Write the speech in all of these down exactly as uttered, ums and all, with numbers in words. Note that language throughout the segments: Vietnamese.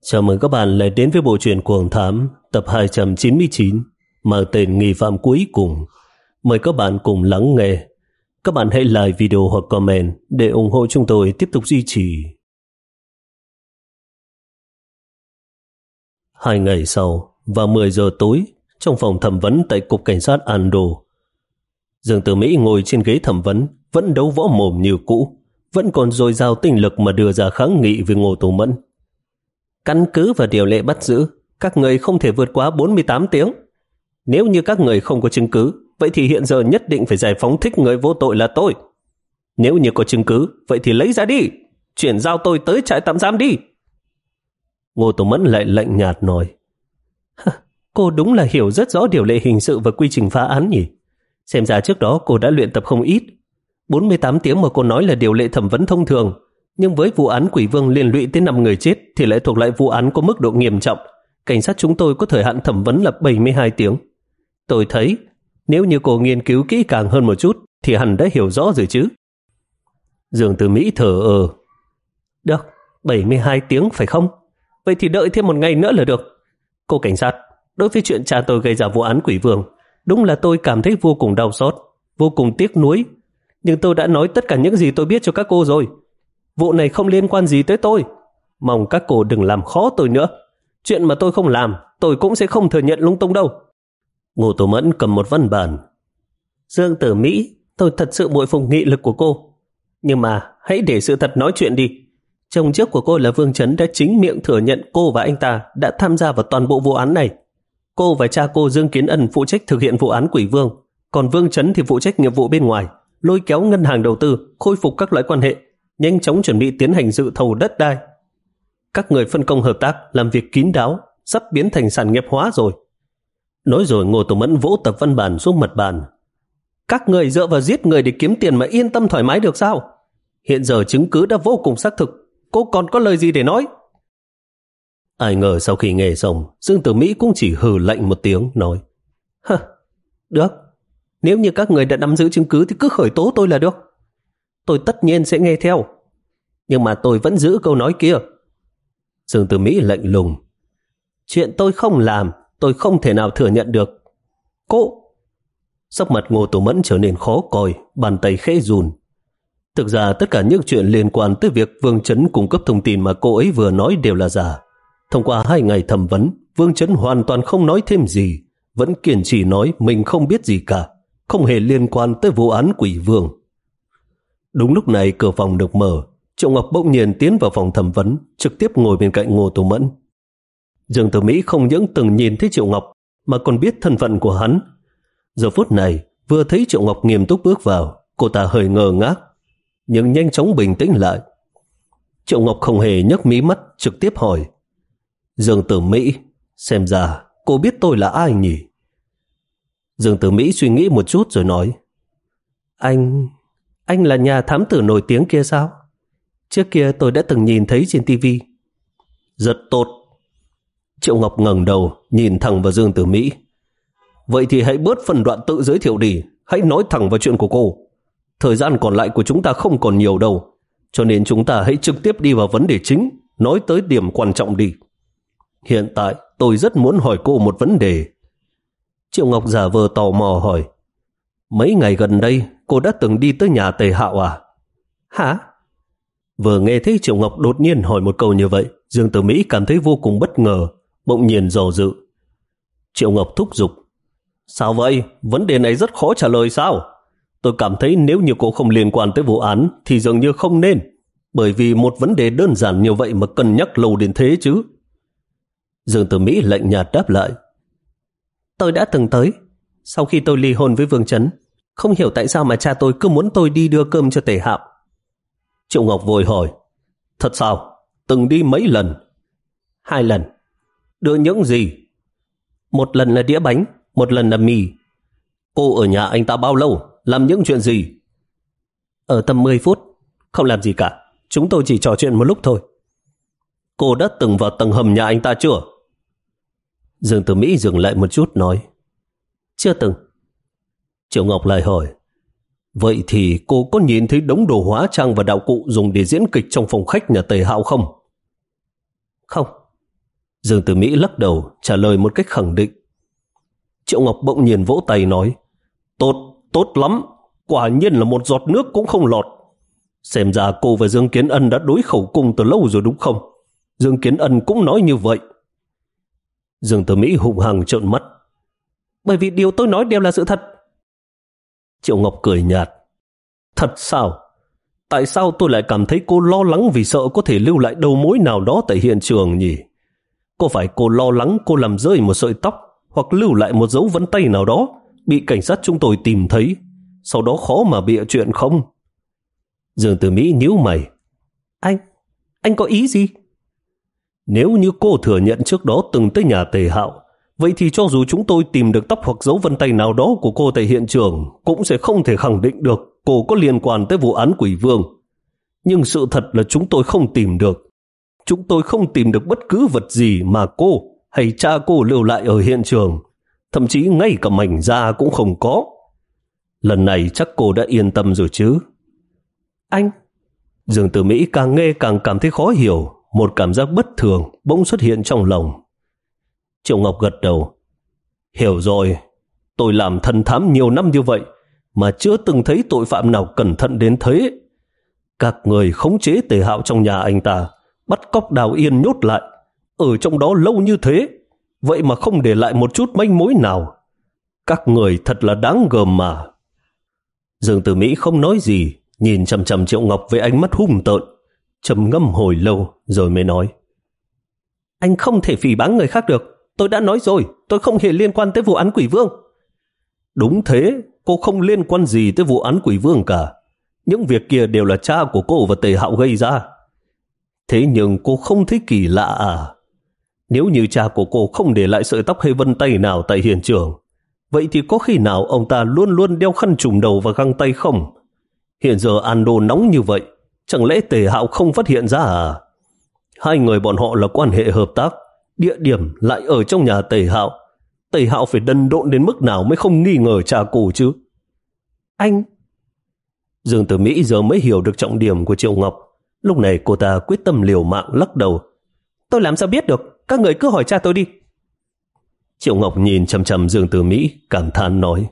Chào mừng các bạn lại đến với bộ truyện Cuồng Thám tập hai trăm chín mươi chín mang tên Nghi phạm cuối cùng. Mời các bạn cùng lắng nghe. Các bạn hãy like video hoặc comment để ủng hộ chúng tôi tiếp tục duy trì. Hai ngày sau, vào mười giờ tối, trong phòng thẩm vấn tại Cục Cảnh sát Ando, Dương Tử Mỹ ngồi trên ghế thẩm vấn, vẫn đấu võ mồm như cũ, vẫn còn dồi dào tinh lực mà đưa ra kháng nghị với Ngô Tố Mẫn. Căn cứ vào điều lệ bắt giữ, các người không thể vượt quá bốn mươi tám tiếng. Nếu như các người không có chứng cứ, vậy thì hiện giờ nhất định phải giải phóng thích người vô tội là tôi. Nếu như có chứng cứ, vậy thì lấy ra đi, chuyển giao tôi tới trại tạm giam đi. Ngô Tố Mẫn lại lạnh nhạt nói: Cô đúng là hiểu rất rõ điều lệ hình sự và quy trình phá án nhỉ. Xem ra trước đó cô đã luyện tập không ít. bốn mươi tám tiếng mà cô nói là điều lệ thẩm vấn thông thường, nhưng với vụ án Quỷ Vương liên lụy tới năm người chết thì lại thuộc lại vụ án có mức độ nghiêm trọng. Cảnh sát chúng tôi có thời hạn thẩm vấn là bảy mươi hai tiếng. Tôi thấy nếu như cô nghiên cứu kỹ càng hơn một chút thì hẳn đã hiểu rõ rồi chứ. Dương Tử Mỹ thở ờ. Được, bảy mươi hai tiếng phải không? Vậy thì đợi thêm một ngày nữa là được. Cô cảnh sát, đối với chuyện cha tôi gây ra vụ án Quỷ Vương, đúng là tôi cảm thấy vô cùng đau xót, vô cùng tiếc nuối. Nhưng tôi đã nói tất cả những gì tôi biết cho các cô rồi. Vụ này không liên quan gì tới tôi. Mong các cô đừng làm khó tôi nữa. Chuyện mà tôi không làm, tôi cũng sẽ không thừa nhận lung tung đâu. Ngô Tố Mẫn cầm một văn bản. Dương Tử Mỹ, tôi thật sự bội phục nghị lực của cô. Nhưng mà hãy để sự thật nói chuyện đi. Chồng trước của cô là Vương Chấn đã chính miệng thừa nhận cô và anh ta đã tham gia vào toàn bộ vụ án này. Cô và cha cô Dương Kiến Ân phụ trách thực hiện vụ án Quỷ Vương, còn Vương Chấn thì phụ trách nghiệp vụ bên ngoài, lôi kéo ngân hàng đầu tư, khôi phục các loại quan hệ, nhanh chóng chuẩn bị tiến hành dự thầu đất đai. Các người phân công hợp tác, làm việc kín đáo, sắp biến thành sản nghiệp hóa rồi. Nói rồi Ngô Tố Mẫn vỗ tập văn bản xuống mặt bàn. Các người dựa vào giết người để kiếm tiền mà yên tâm thoải mái được sao? Hiện giờ chứng cứ đã vô cùng xác thực, cô còn có lời gì để nói? Ai ngờ sau khi nghe xong, Dương Tử Mỹ cũng chỉ hừ lạnh một tiếng, nói: Hả, được, nếu như các người đã nắm giữ chứng cứ thì cứ khởi tố tôi là được. Tôi tất nhiên sẽ nghe theo. Nhưng mà tôi vẫn giữ câu nói kia. Dương Tử Mỹ lạnh lùng: Chuyện tôi không làm, tôi không thể nào thừa nhận được. Cô... Sắc mặt Ngô Tố Mẫn trở nên khó coi, bàn tay khẽ run. Thực ra tất cả những chuyện liên quan tới việc Vương Chấn cung cấp thông tin mà cô ấy vừa nói đều là giả. Thông qua hai ngày thẩm vấn, Vương Chấn hoàn toàn không nói thêm gì, vẫn kiên trì nói mình không biết gì cả, không hề liên quan tới vụ án Quỷ Vương. Đúng lúc này cửa phòng được mở, Triệu Ngọc bỗng nhiên tiến vào phòng thẩm vấn, trực tiếp ngồi bên cạnh Ngô Tố Mẫn. Dương Tử Mỹ không những từng nhìn thấy Triệu Ngọc mà còn biết thân phận của hắn. Giờ phút này vừa thấy Triệu Ngọc nghiêm túc bước vào, cô ta hơi ngơ ngác, nhưng nhanh chóng bình tĩnh lại. Triệu Ngọc không hề nhấc mí mắt, trực tiếp hỏi: Dương Tử Mỹ, xem ra cô biết tôi là ai nhỉ? Dương Tử Mỹ suy nghĩ một chút rồi nói: Anh... Anh là nhà thám tử nổi tiếng kia sao? Trước kia tôi đã từng nhìn thấy trên tivi. Rất tốt. Triệu Ngọc ngẩng đầu nhìn thẳng vào Dương Tử Mỹ. Vậy thì hãy bớt phần đoạn tự giới thiệu đi, hãy nói thẳng vào chuyện của cô. Thời gian còn lại của chúng ta không còn nhiều đâu, cho nên chúng ta hãy trực tiếp đi vào vấn đề chính, nói tới điểm quan trọng đi. Hiện tại tôi rất muốn hỏi cô một vấn đề. Triệu Ngọc giả vờ tò mò hỏi: Mấy ngày gần đây cô đã từng đi tới nhà Tề Hạo à? Hả? Vừa nghe thấy Triệu Ngọc đột nhiên hỏi một câu như vậy, Dương Tử Mỹ cảm thấy vô cùng bất ngờ, bỗng nhiên dò dự. Triệu Ngọc thúc giục: Sao vậy? Vấn đề này rất khó trả lời sao? Tôi cảm thấy nếu như cô không liên quan tới vụ án thì dường như không nên, bởi vì một vấn đề đơn giản như vậy mà cần nhắc lâu đến thế chứ. Dương Tử Mỹ lạnh nhạt đáp lại: Tôi đã từng tới. Sau khi tôi ly hôn với Vương Chấn, không hiểu tại sao mà cha tôi cứ muốn tôi đi đưa cơm cho Tề Hạo. Triệu Ngọc vội hỏi: Thật sao? Từng đi mấy lần? Hai lần. Đưa những gì? Một lần là đĩa bánh, một lần là mì. Cô ở nhà anh ta bao lâu? Làm những chuyện gì? Ở tầm mười phút. Không làm gì cả, chúng tôi chỉ trò chuyện một lúc thôi. Cô đã từng vào tầng hầm nhà anh ta chưa? Dương Tử Mỹ dừng lại một chút nói: Chưa từng. Triệu Ngọc lại hỏi: Vậy thì cô có nhìn thấy đống đồ hóa trang và đạo cụ dùng để diễn kịch trong phòng khách nhà Tề Hạo không? Không, Dương Tử Mỹ lắc đầu trả lời một cách khẳng định. Triệu Ngọc bỗng nhiên vỗ tay nói, tốt, tốt lắm, quả nhiên là một giọt nước cũng không lọt. Xem ra cô và Dương Kiến Ân đã đối khẩu cung từ lâu rồi đúng không? Dương Kiến Ân cũng nói như vậy. Dương Tử Mỹ hùng hăng trợn mắt. Bởi vì điều tôi nói đều là sự thật. Triệu Ngọc cười nhạt. Thật sao? Tại sao tôi lại cảm thấy cô lo lắng vì sợ có thể lưu lại đầu mối nào đó tại hiện trường nhỉ? Có phải cô lo lắng cô làm rơi một sợi tóc hoặc lưu lại một dấu vân tay nào đó bị cảnh sát chúng tôi tìm thấy, sau đó khó mà bịa chuyện không? Dương Tử Mỹ nhíu mày. Anh, anh có ý gì? Nếu như cô thừa nhận trước đó từng tới nhà Tề Hạo, vậy thì cho dù chúng tôi tìm được tóc hoặc dấu vân tay nào đó của cô tại hiện trường, cũng sẽ không thể khẳng định được cô có liên quan tới vụ án Quỷ Vương. Nhưng sự thật là chúng tôi không tìm được. Chúng tôi không tìm được bất cứ vật gì mà cô hay cha cô lưu lại ở hiện trường. Thậm chí ngay cả mảnh da cũng không có. Lần này chắc cô đã yên tâm rồi chứ? Anh... Dương Tử Mỹ càng nghe càng cảm thấy khó hiểu. Một cảm giác bất thường bỗng xuất hiện trong lòng. Triệu Ngọc gật đầu. Hiểu rồi. Tôi làm thần thám nhiều năm như vậy mà chưa từng thấy tội phạm nào cẩn thận đến thế. Các người khống chế Tề Hạo trong nhà anh ta, bắt cóc Đào Yên nhốt lại, ở trong đó lâu như thế, vậy mà không để lại một chút manh mối nào. Các người thật là đáng gờm mà. Dương Tử Mỹ không nói gì, nhìn chằm chằm Triệu Ngọc với ánh mắt hung tợn, trầm ngâm hồi lâu rồi mới nói. Anh không thể phỉ báng người khác được. Tôi đã nói rồi, tôi không hề liên quan tới vụ án Quỷ Vương. Đúng thế, cô không liên quan gì tới vụ án Quỷ Vương cả. Những việc kia đều là cha của cô và Tề Hạo gây ra. Thế nhưng cô không thấy kỳ lạ à? Nếu như cha của cô không để lại sợi tóc hay vân tay nào tại hiện trường, vậy thì có khi nào ông ta luôn luôn đeo khăn trùm đầu và găng tay không? Hiện giờ Ando nóng như vậy, chẳng lẽ Tề Hạo không phát hiện ra à? Hai người bọn họ là quan hệ hợp tác, địa điểm lại ở trong nhà Tề Hạo. Tề Hạo phải đần độn đến mức nào mới không nghi ngờ cha cô chứ? Anh... Dương Tử Mỹ giờ mới hiểu được trọng điểm của Triệu Ngọc. Lúc này cô ta quyết tâm liều mạng lắc đầu. Tôi làm sao biết được, các người cứ hỏi cha tôi đi. Triệu Ngọc nhìn chằm chằm Dương Tử Mỹ, cảm thán nói.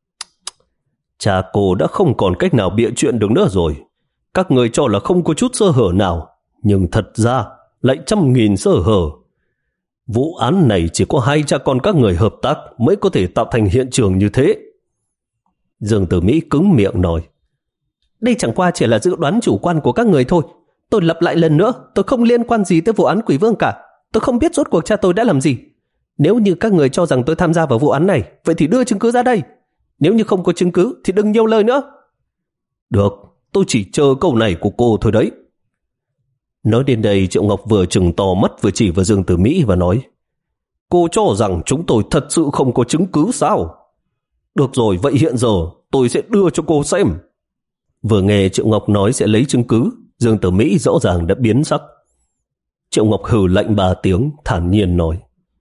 Cha cô đã không còn cách nào bịa chuyện được nữa rồi. Các người cho là không có chút sơ hở nào, nhưng thật ra lại trăm nghìn sơ hở. Vụ án này chỉ có hai cha con các người hợp tác mới có thể tạo thành hiện trường như thế. Dương Tử Mỹ cứng miệng nói. Đây chẳng qua chỉ là dự đoán chủ quan của các người thôi. Tôi lặp lại lần nữa, tôi không liên quan gì tới vụ án Quỷ Vương cả. Tôi không biết rốt cuộc cha tôi đã làm gì. Nếu như các người cho rằng tôi tham gia vào vụ án này, vậy thì đưa chứng cứ ra đây. Nếu như không có chứng cứ thì đừng nhiều lời nữa. Được, tôi chỉ chờ câu này của cô thôi đấy. Nói đến đây, Triệu Ngọc vừa trừng to mắt vừa chỉ vào Dương Tử Mỹ và nói. Cô cho rằng chúng tôi thật sự không có chứng cứ sao? Được rồi, vậy hiện giờ tôi sẽ đưa cho cô xem. Vừa nghe Triệu Ngọc nói sẽ lấy chứng cứ, Dương Tử Mỹ rõ ràng đã biến sắc. Triệu Ngọc hừ lạnh ba tiếng, thản nhiên nói.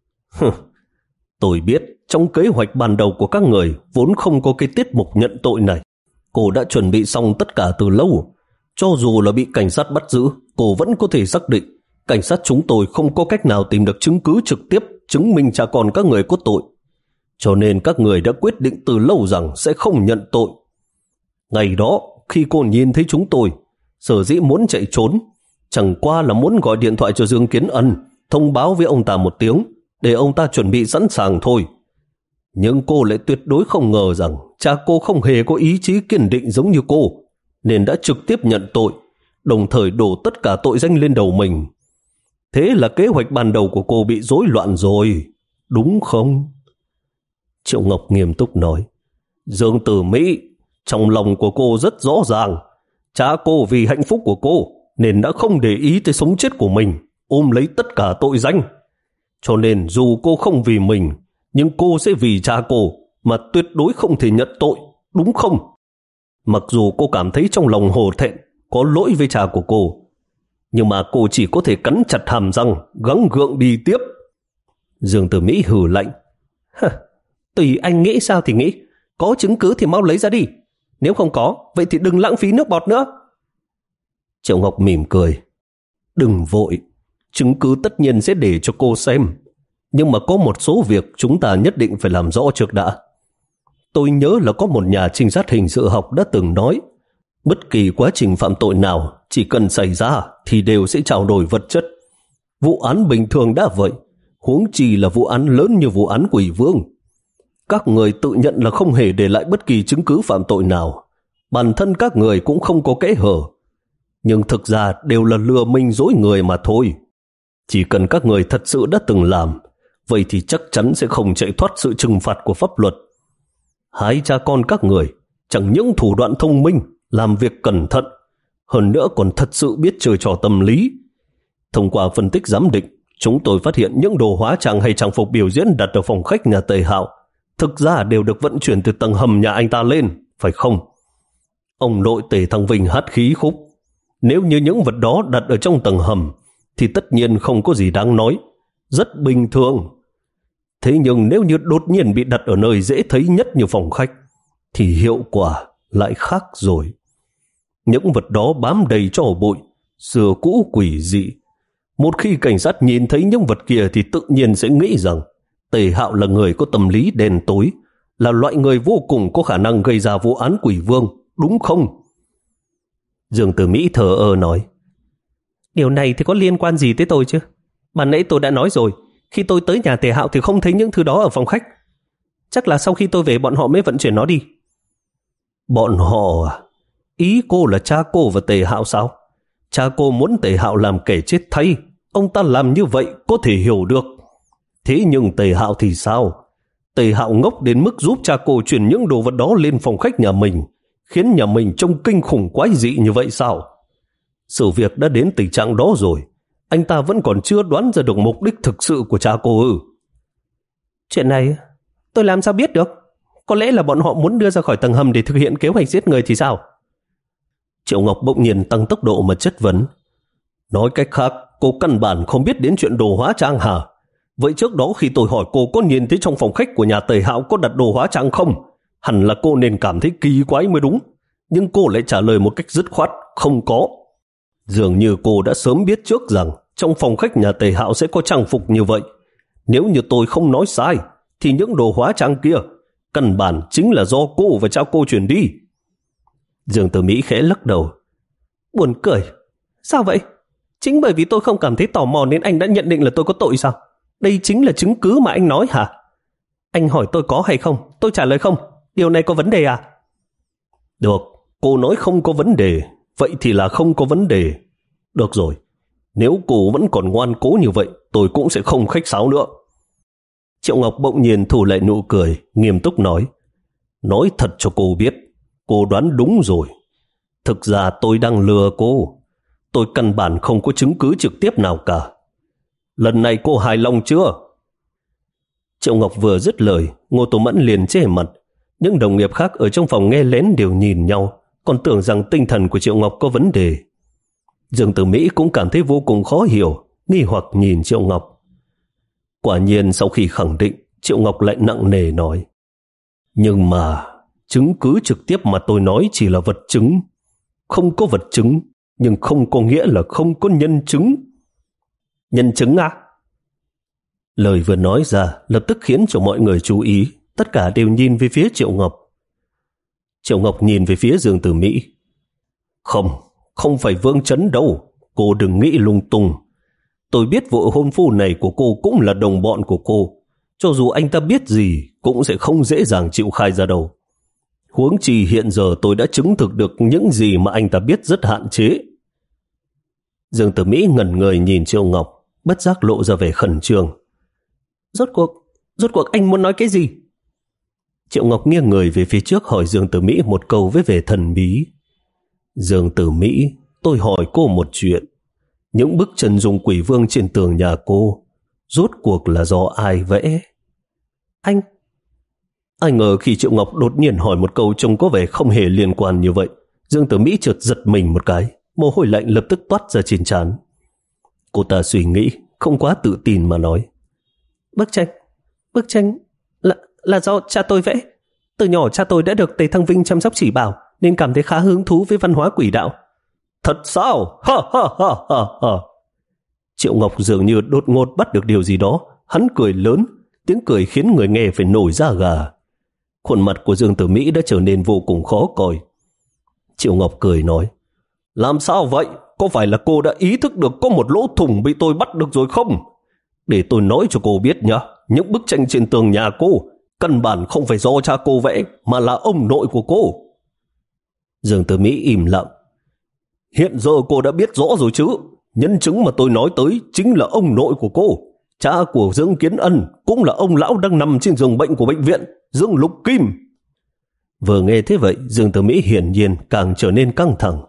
Tôi biết trong kế hoạch ban đầu của các người vốn không có cái tiết mục nhận tội này. Cô đã chuẩn bị xong tất cả từ lâu. Cho dù là bị cảnh sát bắt giữ, cô vẫn có thể xác định cảnh sát chúng tôi không có cách nào tìm được chứng cứ trực tiếp chứng minh cha con các người có tội. Cho nên các người đã quyết định từ lâu rằng sẽ không nhận tội. Ngày đó, khi cô nhìn thấy chúng tôi, sở dĩ muốn chạy trốn, chẳng qua là muốn gọi điện thoại cho Dương Kiến Ân, thông báo với ông ta một tiếng, để ông ta chuẩn bị sẵn sàng thôi. Nhưng cô lại tuyệt đối không ngờ rằng cha cô không hề có ý chí kiên định giống như cô, nên đã trực tiếp nhận tội, đồng thời đổ tất cả tội danh lên đầu mình. Thế là kế hoạch ban đầu của cô bị rối loạn rồi, đúng không? Triệu Ngọc nghiêm túc nói. Dương Tử Mỹ, trong lòng của cô rất rõ ràng, cha cô vì hạnh phúc của cô nên đã không để ý tới sống chết của mình, ôm lấy tất cả tội danh. Cho nên dù cô không vì mình, nhưng cô sẽ vì cha cô mà tuyệt đối không thể nhận tội, đúng không? Mặc dù cô cảm thấy trong lòng hổ thẹn, có lỗi với cha của cô, nhưng mà cô chỉ có thể cắn chặt hàm răng, gắng gượng đi tiếp. Dương Tử Mỹ hừ lạnh. Tùy anh nghĩ sao thì nghĩ, có chứng cứ thì mau lấy ra đi. Nếu không có, vậy thì đừng lãng phí nước bọt nữa. Triệu Ngọc mỉm cười. Đừng vội, chứng cứ tất nhiên sẽ để cho cô xem. Nhưng mà có một số việc chúng ta nhất định phải làm rõ trước đã. Tôi nhớ là có một nhà trinh sát hình sự học đã từng nói, bất kỳ quá trình phạm tội nào chỉ cần xảy ra thì đều sẽ trao đổi vật chất. Vụ án bình thường đã vậy, huống chi là vụ án lớn như vụ án Quỷ Vương. Các người tự nhận là không hề để lại bất kỳ chứng cứ phạm tội nào. Bản thân các người cũng không có kẽ hở. Nhưng thực ra đều là lừa mình dối người mà thôi. Chỉ cần các người thật sự đã từng làm, vậy thì chắc chắn sẽ không chạy thoát sự trừng phạt của pháp luật. Hai cha con các người chẳng những thủ đoạn thông minh, làm việc cẩn thận, hơn nữa còn thật sự biết chơi trò tâm lý. Thông qua phân tích giám định, chúng tôi phát hiện những đồ hóa trang hay trang phục biểu diễn đặt ở phòng khách nhà Tề Hạo thực ra đều được vận chuyển từ tầng hầm nhà anh ta lên, phải không? Ông nội Tề Thăng Vinh hát khí khúc. Nếu như những vật đó đặt ở trong tầng hầm thì tất nhiên không có gì đáng nói, rất bình thường. Thế nhưng nếu như đột nhiên bị đặt ở nơi dễ thấy nhất như phòng khách thì hiệu quả lại khác rồi. Những vật đó bám đầy tro bụi, xưa cũ quỷ dị. Một khi cảnh sát nhìn thấy những vật kia thì tự nhiên sẽ nghĩ rằng Tề Hạo là người có tâm lý đen tối, là loại người vô cùng có khả năng gây ra vụ án Quỷ Vương, đúng không? Dương Tử Mỹ thờ ơ nói, điều này thì có liên quan gì tới tôi chứ? Ban nãy tôi đã nói rồi, khi tôi tới nhà Tề Hạo thì không thấy những thứ đó ở phòng khách. Chắc là sau khi tôi về bọn họ mới vận chuyển nó đi. Bọn họ à? Ý cô là cha cô và Tề Hạo sao? Cha cô muốn Tề Hạo làm kẻ chết thay, ông ta làm như vậy có thể hiểu được. Thế nhưng Tề Hạo thì sao? Tề Hạo ngốc đến mức giúp cha cô chuyển những đồ vật đó lên phòng khách nhà mình, khiến nhà mình trông kinh khủng quái dị như vậy sao? Sự việc đã đến tình trạng đó rồi, anh ta vẫn còn chưa đoán ra được mục đích thực sự của cha cô ư? Chuyện này tôi làm sao biết được? Có lẽ là bọn họ muốn đưa ra khỏi tầng hầm để thực hiện kế hoạch giết người thì sao? Triệu Ngọc bỗng nhiên tăng tốc độ mà chất vấn. Nói cách khác, cô căn bản không biết đến chuyện đồ hóa trang hả? Vậy trước đó khi tôi hỏi cô có nhìn thấy trong phòng khách của nhà Tề Hạo có đặt đồ hóa trang không? Hẳn là cô nên cảm thấy kỳ quái mới đúng. Nhưng cô lại trả lời một cách dứt khoát, không có. Dường như cô đã sớm biết trước rằng trong phòng khách nhà Tề Hạo sẽ có trang phục như vậy. Nếu như tôi không nói sai, thì những đồ hóa trang kia căn bản chính là do cô và cha cô chuyển đi. Dương Tử Mỹ khẽ lắc đầu. Buồn cười. Sao vậy? Chính bởi vì tôi không cảm thấy tò mò nên anh đã nhận định là tôi có tội sao? Đây chính là chứng cứ mà anh nói hả? Anh hỏi tôi có hay không? Tôi trả lời không. Điều này có vấn đề à? Được, cô nói không có vấn đề, vậy thì là không có vấn đề. Được rồi, nếu cô vẫn còn ngoan cố như vậy, tôi cũng sẽ không khách sáo nữa. Triệu Ngọc bỗng nhiên thu lại nụ cười, nghiêm túc nói. Nói thật cho cô biết, cô đoán đúng rồi. Thực ra tôi đang lừa cô. Tôi căn bản không có chứng cứ trực tiếp nào cả. Lần này cô hài lòng chưa? Triệu Ngọc vừa dứt lời, Ngô Tố Mẫn liền che mặt. Những đồng nghiệp khác ở trong phòng nghe lén đều nhìn nhau, còn tưởng rằng tinh thần của Triệu Ngọc có vấn đề. Dương Tử Mỹ cũng cảm thấy vô cùng khó hiểu, nghi hoặc nhìn Triệu Ngọc. Quả nhiên sau khi khẳng định, Triệu Ngọc lại nặng nề nói. Nhưng mà chứng cứ trực tiếp mà tôi nói chỉ là vật chứng. Không có vật chứng, nhưng không có nghĩa là không có nhân chứng. Nhân chứng à? Lời vừa nói ra lập tức khiến cho mọi người chú ý, tất cả đều nhìn về phía Triệu Ngọc. Triệu Ngọc nhìn về phía Dương Tử Mỹ. Không, không phải Vương Chấn đâu, cô đừng nghĩ lung tung. Tôi biết vụ hôn phu này của cô cũng là đồng bọn của cô, cho dù anh ta biết gì cũng sẽ không dễ dàng chịu khai ra đâu. Huống chi hiện giờ tôi đã chứng thực được những gì mà anh ta biết rất hạn chế. Dương Tử Mỹ ngẩn người nhìn Triệu Ngọc, bất giác lộ ra vẻ khẩn trương. Rốt cuộc, rốt cuộc anh muốn nói cái gì? Triệu Ngọc nghiêng người về phía trước hỏi Dương Tử Mỹ một câu với vẻ thần bí. Dương Tử Mỹ, tôi hỏi cô một chuyện. Những bức chân dung quỷ vương trên tường nhà cô, rốt cuộc là do ai vẽ? Anh... Ai ngờ khi Triệu Ngọc đột nhiên hỏi một câu trông có vẻ không hề liên quan như vậy, Dương Tử Mỹ chợt giật mình một cái, mồ hôi lạnh lập tức toát ra trên trán. Cô ta suy nghĩ, không quá tự tin mà nói. Bức tranh, bức tranh là, là do cha tôi vẽ. Từ nhỏ cha tôi đã được Tề Thăng Vinh chăm sóc chỉ bảo nên cảm thấy khá hứng thú với văn hóa quỷ đạo. Thật sao? Ha ha ha ha ha. Triệu Ngọc dường như đột ngột bắt được điều gì đó, hắn cười lớn, tiếng cười khiến người nghe phải nổi da gà. Khuôn mặt của Dương Tử Mỹ đã trở nên vô cùng khó coi. Triệu Ngọc cười nói, làm sao vậy? Có phải là cô đã ý thức được có một lỗ thủng bị tôi bắt được rồi không? Để tôi nói cho cô biết nhé, những bức tranh trên tường nhà cô căn bản không phải do cha cô vẽ, mà là ông nội của cô. Dương Tử Mỹ im lặng. Hiện giờ cô đã biết rõ rồi chứ? Nhân chứng mà tôi nói tới chính là ông nội của cô. Cha của Dương Kiến Ân cũng là ông lão đang nằm trên giường bệnh của bệnh viện, Dương Lục Kim. Vừa nghe thế vậy, Dương Tử Mỹ hiển nhiên càng trở nên căng thẳng.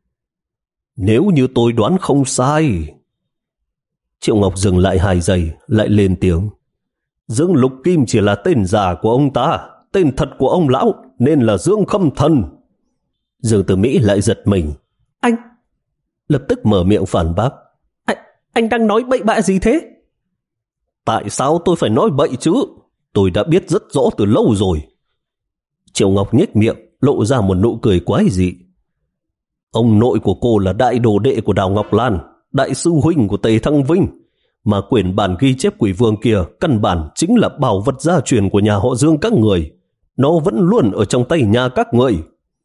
Nếu như tôi đoán không sai... Triệu Ngọc dừng lại hai giây, lại lên tiếng. Dương Lục Kim chỉ là tên giả của ông ta, tên thật của ông lão nên là Dương Khâm Thần. Dương Tử Mỹ lại giật mình. Anh... Lập tức mở miệng phản bác. Anh, anh đang nói bậy bạ gì thế? Tại sao tôi phải nói bậy chứ? Tôi đã biết rất rõ từ lâu rồi. Triệu Ngọc nhếch miệng, lộ ra một nụ cười quái dị. Ông nội của cô là đại đồ đệ của Đào Ngọc Lan, đại sư huynh của Tề Thăng Vinh, mà quyển bản ghi chép quỷ vương kia căn bản chính là bảo vật gia truyền của nhà họ Dương các người. Nó vẫn luôn ở trong tay nhà các người.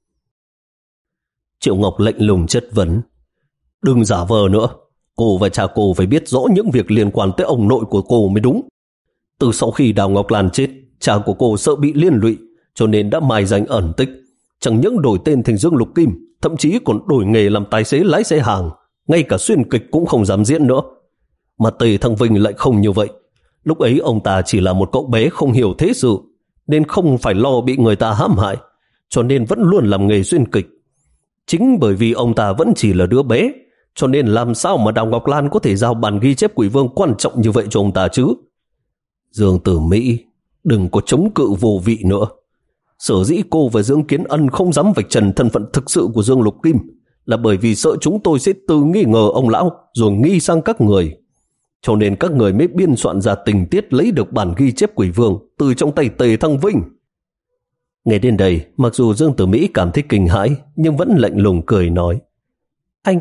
Triệu Ngọc lạnh lùng chất vấn. Đừng giả vờ nữa. Cô và cha cô phải biết rõ những việc liên quan tới ông nội của cô mới đúng. Từ sau khi Đào Ngọc Lan chết, cha của cô sợ bị liên lụy, cho nên đã mài danh ẩn tích. Chẳng những đổi tên thành Dương Lục Kim, thậm chí còn đổi nghề làm tài xế lái xe hàng. Ngay cả xuyên kịch cũng không dám diễn nữa. Mà Tề Thăng Vinh lại không như vậy. Lúc ấy ông ta chỉ là một cậu bé không hiểu thế sự, nên không phải lo bị người ta hãm hại, cho nên vẫn luôn làm nghề xuyên kịch. Chính bởi vì ông ta vẫn chỉ là đứa bé, cho nên làm sao mà Đào Ngọc Lan có thể giao bản ghi chép quỷ vương quan trọng như vậy cho ông ta chứ? Dương Tử Mỹ, đừng có chống cự vô vị nữa. Sở dĩ cô và Dương Kiến Ân không dám vạch trần thân phận thực sự của Dương Lục Kim là bởi vì sợ chúng tôi sẽ từ nghi ngờ ông lão rồi nghi sang các người. Cho nên các người mới biên soạn ra tình tiết lấy được bản ghi chép quỷ vương từ trong tay Tề Thăng Vinh. Nghe đến đây, mặc dù Dương Tử Mỹ cảm thấy kinh hãi, nhưng vẫn lạnh lùng cười nói. Anh,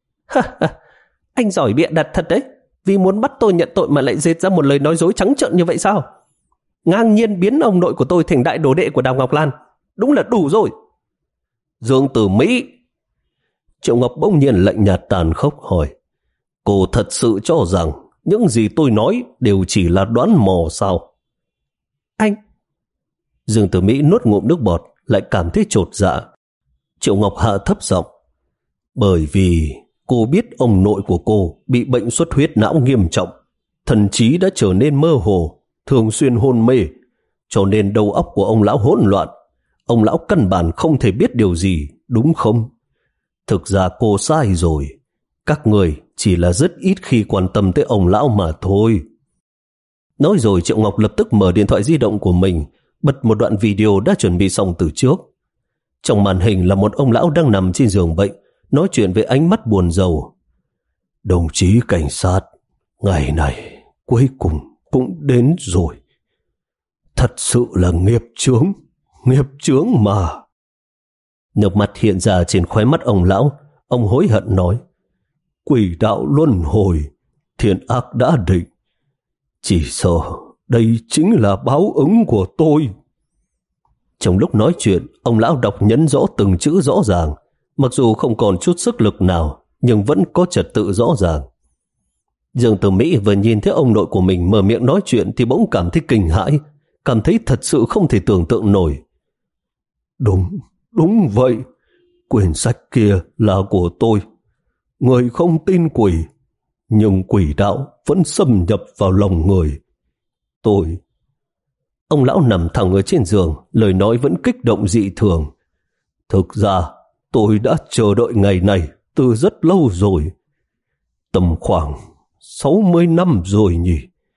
anh giỏi bịa đặt thật đấy. Vì muốn bắt tôi nhận tội mà lại dệt ra một lời nói dối trắng trợn như vậy sao? Ngang nhiên biến ông nội của tôi thành đại đồ đệ của Đào Ngọc Lan. Đúng là đủ rồi. Dương Tử Mỹ. Triệu Ngọc bỗng nhiên lạnh nhạt tàn khốc hỏi. Cô thật sự cho rằng những gì tôi nói đều chỉ là đoán mò sao? Anh... Dương Tử Mỹ nuốt ngụm nước bọt, lại cảm thấy chột dạ. Triệu Ngọc hạ thấp giọng. Bởi vì cô biết ông nội của cô bị bệnh xuất huyết não nghiêm trọng, thần trí đã trở nên mơ hồ, thường xuyên hôn mê, cho nên đầu óc của ông lão hỗn loạn. Ông lão căn bản không thể biết điều gì, đúng không? Thực ra cô sai rồi. Các người chỉ là rất ít khi quan tâm tới ông lão mà thôi. Nói rồi Triệu Ngọc lập tức mở điện thoại di động của mình, bật một đoạn video đã chuẩn bị xong từ trước. Trong màn hình là một ông lão đang nằm trên giường bệnh, nói chuyện với ánh mắt buồn rầu. Đồng chí cảnh sát, ngày này cuối cùng cũng đến rồi. Thật sự là nghiệp chướng, nghiệp chướng mà. Nước mắt hiện ra trên khóe mắt ông lão, ông hối hận nói. Quỷ đạo luân hồi, thiện ác đã định. Chỉ sợ đây chính là báo ứng của tôi. Trong lúc nói chuyện, ông lão đọc nhấn rõ từng chữ rõ ràng, mặc dù không còn chút sức lực nào, nhưng vẫn có trật tự rõ ràng. Dương Tử Mỹ vừa nhìn thấy ông nội của mình mở miệng nói chuyện thì bỗng cảm thấy kinh hãi, cảm thấy thật sự không thể tưởng tượng nổi. Đúng, đúng vậy, quyển sách kia là của tôi. Người không tin quỷ, nhưng quỷ đạo vẫn xâm nhập vào lòng người. Tôi... Ông lão nằm thẳng ở trên giường, lời nói vẫn kích động dị thường. Thực ra, tôi đã chờ đợi ngày này từ rất lâu rồi. Tầm khoảng sáu mươi năm rồi nhỉ.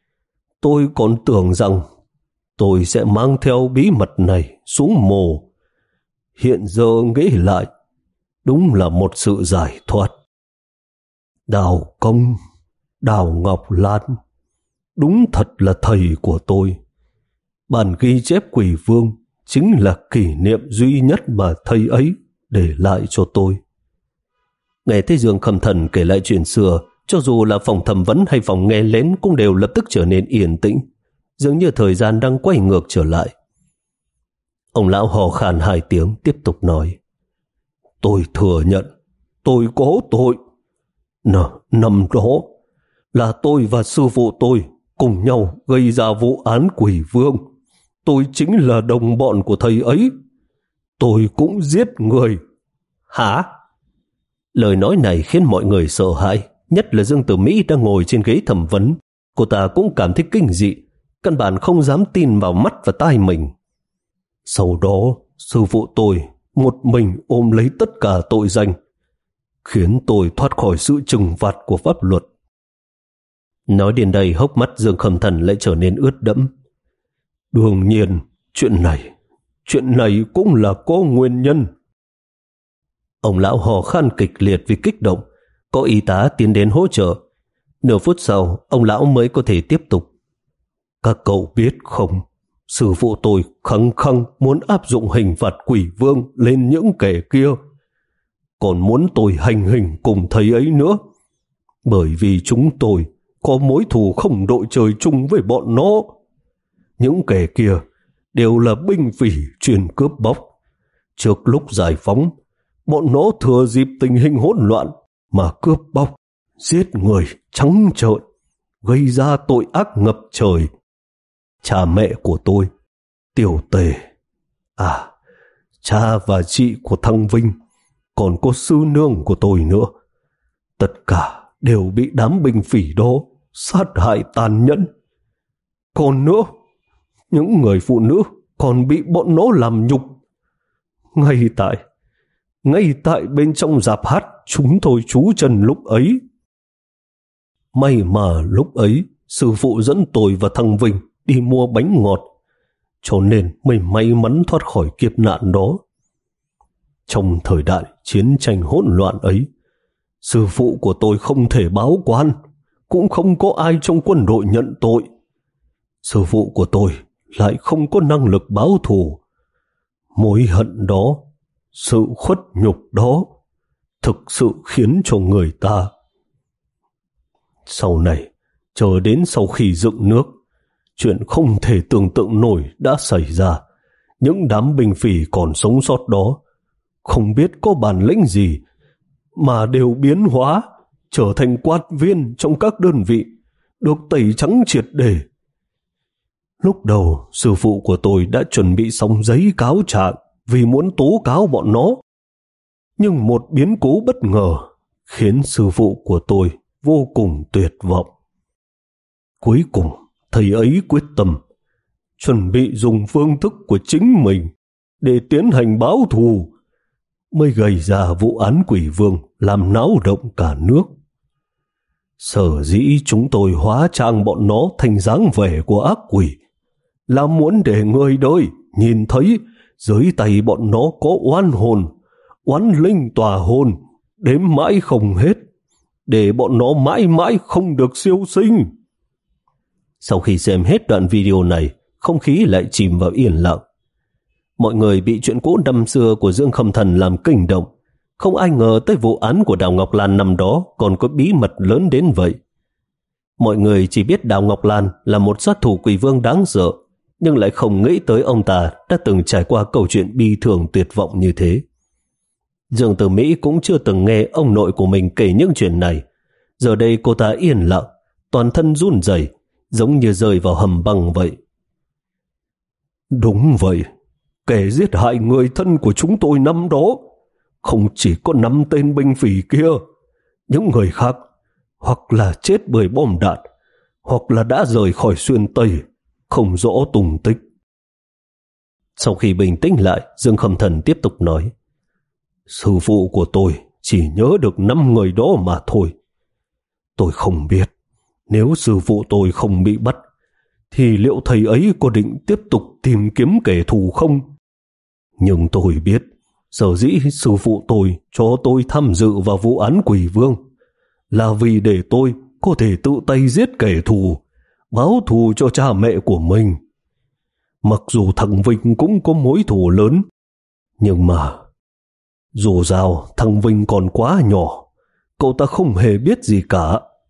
Tôi còn tưởng rằng tôi sẽ mang theo bí mật này xuống mồ. Hiện giờ nghĩ lại, đúng là một sự giải thoát. Đào Công, Đào Ngọc Lan, đúng thật là thầy của tôi. Bản ghi chép quỷ vương chính là kỷ niệm duy nhất mà thầy ấy để lại cho tôi. Nghe thấy Dương Khâm Thần kể lại chuyện xưa, cho dù là phòng thẩm vấn hay phòng nghe lén cũng đều lập tức trở nên yên tĩnh, dường như thời gian đang quay ngược trở lại. Ông lão hò khan hai tiếng tiếp tục nói: Tôi thừa nhận, tôi có tội. N năm đó là tôi và sư phụ tôi cùng nhau gây ra vụ án Quỷ Vương. Tôi chính là đồng bọn của thầy ấy. Tôi cũng giết người. Hả? Lời nói này khiến mọi người sợ hãi, nhất là Dương Tử Mỹ đang ngồi trên ghế thẩm vấn. Cô ta cũng cảm thấy kinh dị, căn bản không dám tin vào mắt và tai mình. Sau đó, sư phụ tôi một mình ôm lấy tất cả tội danh, khiến tôi thoát khỏi sự trừng phạt của pháp luật. Nói đến đây, hốc mắt Dương Khâm Thần lại trở nên ướt đẫm. Đương nhiên, chuyện này, chuyện này cũng là có nguyên nhân. Ông lão hò khan kịch liệt vì kích động, có y tá tiến đến hỗ trợ. Nửa phút sau, ông lão mới có thể tiếp tục. Các cậu biết không, sư phụ tôi khăng khăng muốn áp dụng hình phạt Quỷ Vương lên những kẻ kia, còn muốn tôi hành hình cùng thầy ấy nữa, bởi vì chúng tôi có mối thù không đội trời chung với bọn nó. Những kẻ kia đều là binh phỉ chuyên cướp bóc. Trước lúc giải phóng, bọn nó thừa dịp tình hình hỗn loạn mà cướp bóc, giết người trắng trợn, gây ra tội ác ngập trời. Cha mẹ của tôi, Tiểu Tề, à, cha và chị của thằng Vinh, còn có sư nương của tôi nữa, tất cả đều bị đám binh phỉ đó sát hại tàn nhẫn. Còn nữa, những người phụ nữ còn bị bọn nó làm nhục. Ngay tại, ngay tại bên trong rạp hát chúng tôi trú chân lúc ấy. May mà lúc ấy sư phụ dẫn tôi và thằng Vinh đi mua bánh ngọt, cho nên mới may mắn thoát khỏi kiếp nạn đó. Trong thời đại chiến tranh hỗn loạn ấy, sư phụ của tôi không thể báo quan, cũng không có ai trong quân đội nhận tội. Sư phụ của tôi lại không có năng lực báo thù. Mối hận đó, sự khuất nhục đó, thực sự khiến cho người ta. Sau này, chờ đến sau khi dựng nước, chuyện không thể tưởng tượng nổi đã xảy ra. Những đám binh phỉ còn sống sót đó không biết có bản lĩnh gì mà đều biến hóa trở thành quan viên trong các đơn vị, được tẩy trắng triệt để. Lúc đầu, sư phụ của tôi đã chuẩn bị xong giấy cáo trạng vì muốn tố cáo bọn nó. Nhưng một biến cố bất ngờ khiến sư phụ của tôi vô cùng tuyệt vọng. Cuối cùng, thầy ấy quyết tâm chuẩn bị dùng phương thức của chính mình để tiến hành báo thù, mới gây ra vụ án Quỷ Vương làm náo động cả nước. Sở dĩ chúng tôi hóa trang bọn nó thành dáng vẻ của ác quỷ là muốn để người đời nhìn thấy dưới tay bọn nó có oan hồn, oán linh tỏa hồn, đếm mãi không hết, để bọn nó mãi mãi không được siêu sinh. Sau khi xem hết đoạn video này, không khí lại chìm vào yên lặng. Mọi người bị chuyện cũ năm xưa của Dương Khâm Thần làm kinh động. Không ai ngờ tới vụ án của Đào Ngọc Lan năm đó còn có bí mật lớn đến vậy. Mọi người chỉ biết Đào Ngọc Lan là một sát thủ Quỷ Vương đáng sợ, nhưng lại không nghĩ tới ông ta đã từng trải qua câu chuyện bi thường tuyệt vọng như thế. Dương Tử Mỹ cũng chưa từng nghe ông nội của mình kể những chuyện này. Giờ đây cô ta yên lặng, toàn thân run rẩy, giống như rơi vào hầm băng vậy. Đúng vậy, kẻ giết hại người thân của chúng tôi năm đó không chỉ có năm tên binh phỉ kia, những người khác hoặc là chết bởi bom đạn, hoặc là đã rời khỏi Xuyên Tây, không rõ tung tích. Sau khi bình tĩnh lại, Dương Khâm Thần tiếp tục nói: Sư phụ của tôi chỉ nhớ được năm người đó mà thôi. Tôi không biết nếu sư phụ tôi không bị bắt thì liệu thầy ấy có định tiếp tục tìm kiếm kẻ thù không? Nhưng tôi biết sở dĩ sư phụ tôi cho tôi tham dự vào vụ án Quỷ Vương là vì để tôi có thể tự tay giết kẻ thù, báo thù cho cha mẹ của mình. Mặc dù thằng Vinh cũng có mối thù lớn, nhưng mà dù sao thằng Vinh còn quá nhỏ, cậu ta không hề biết gì cả.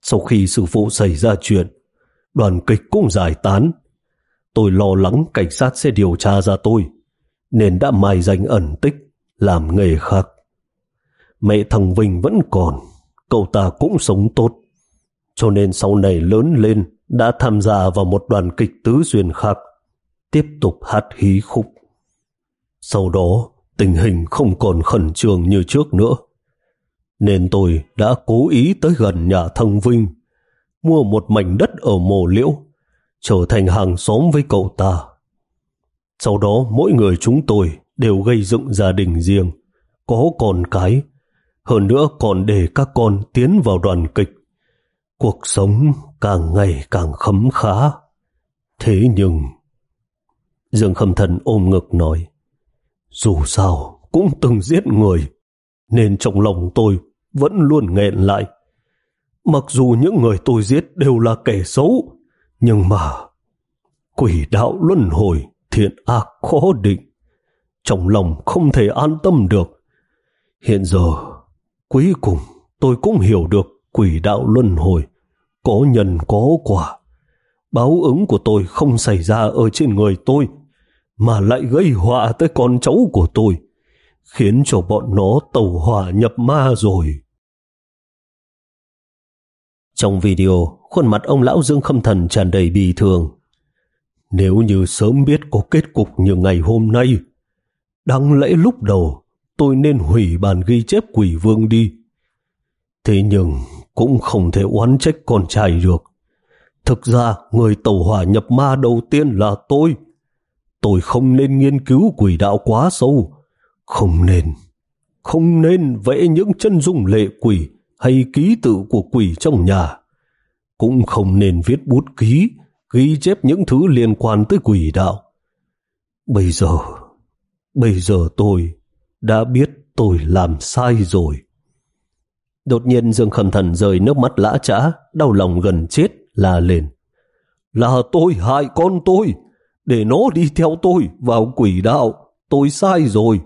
Sau khi sư phụ xảy ra chuyện, đoàn kịch cũng giải tán. Tôi lo lắng cảnh sát sẽ điều tra ra tôi, nên đã mai danh ẩn tích, làm nghề khác. Mẹ thằng Vinh vẫn còn, cậu ta cũng sống tốt, cho nên sau này lớn lên đã tham gia vào một đoàn kịch tứ duyên khác, tiếp tục hát hí khúc. Sau đó, tình hình không còn khẩn trương như trước nữa, nên tôi đã cố ý tới gần nhà thằng Vinh, mua một mảnh đất ở Mồ Liễu, trở thành hàng xóm với cậu ta. Sau đó mỗi người chúng tôi đều gây dựng gia đình riêng, có con cái, hơn nữa còn để các con tiến vào đoàn kịch. Cuộc sống càng ngày càng khấm khá. Thế nhưng... Dương Khâm Thần ôm ngực nói, dù sao cũng từng giết người, nên trong lòng tôi vẫn luôn nghẹn lại. Mặc dù những người tôi giết đều là kẻ xấu, nhưng mà quỷ đạo luân hồi, thiện ác khó định, trong lòng không thể an tâm được. Hiện giờ, cuối cùng tôi cũng hiểu được quỷ đạo luân hồi, có nhân có quả. Báo ứng của tôi không xảy ra ở trên người tôi, mà lại gây họa tới con cháu của tôi, khiến cho bọn nó tẩu hỏa nhập ma rồi. Trong video, khuôn mặt ông lão Dương Khâm Thần tràn đầy bi thương. Nếu như sớm biết có kết cục như ngày hôm nay, đáng lẽ lúc đầu tôi nên hủy bản ghi chép quỷ vương đi. Thế nhưng cũng không thể oán trách con trai được. Thực ra người tẩu hỏa nhập ma đầu tiên là tôi. Tôi không nên nghiên cứu quỷ đạo quá sâu, không nên, không nên vẽ những chân dung lệ quỷ hay ký tự của quỷ trong nhà, cũng không nên viết bút ký, ghi chép những thứ liên quan tới quỷ đạo. Bây giờ, bây giờ tôi đã biết tôi làm sai rồi. Đột nhiên Dương Khâm Thần rơi nước mắt lã chã, đau lòng gần chết, la lên. Là tôi hại con tôi, để nó đi theo tôi vào quỷ đạo, tôi sai rồi.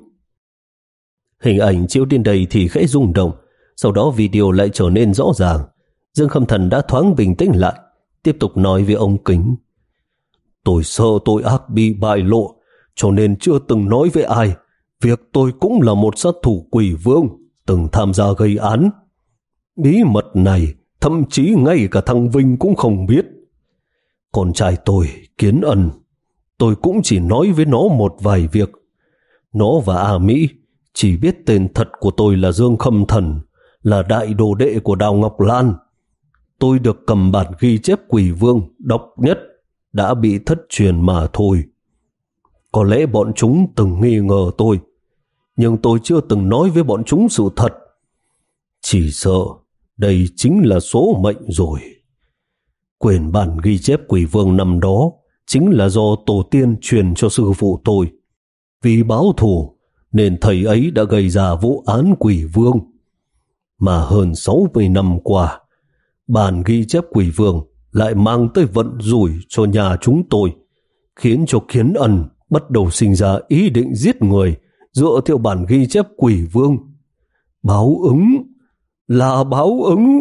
Hình ảnh chiếu đến đây thì khẽ rung động, sau đó video lại trở nên rõ ràng. Dương Khâm Thần đã thoáng bình tĩnh lại, tiếp tục nói với ông Kính. Tôi sợ tội ác bị bại lộ, cho nên chưa từng nói với ai. Việc tôi cũng là một sát thủ quỷ vương, từng tham gia gây án. Bí mật này, thậm chí ngay cả thằng Vinh cũng không biết. Con trai tôi, Kiến Ân, tôi cũng chỉ nói với nó một vài việc. Nó và A Mỹ chỉ biết tên thật của tôi là Dương Khâm Thần, là đại đồ đệ của Đào Ngọc Lan. Tôi được cầm bản ghi chép quỷ vương độc nhất, đã bị thất truyền mà thôi. Có lẽ bọn chúng từng nghi ngờ tôi, nhưng tôi chưa từng nói với bọn chúng sự thật. Chỉ sợ đây chính là số mệnh rồi. Quyển bản ghi chép quỷ vương năm đó chính là do tổ tiên truyền cho sư phụ tôi. Vì báo thù nên thầy ấy đã gây ra vụ án quỷ vương. Mà hơn sáu mươi năm qua, bản ghi chép quỷ vương lại mang tới vận rủi cho nhà chúng tôi, khiến cho Kiến Ân bắt đầu sinh ra ý định giết người dựa theo bản ghi chép quỷ vương. Báo ứng, là báo ứng.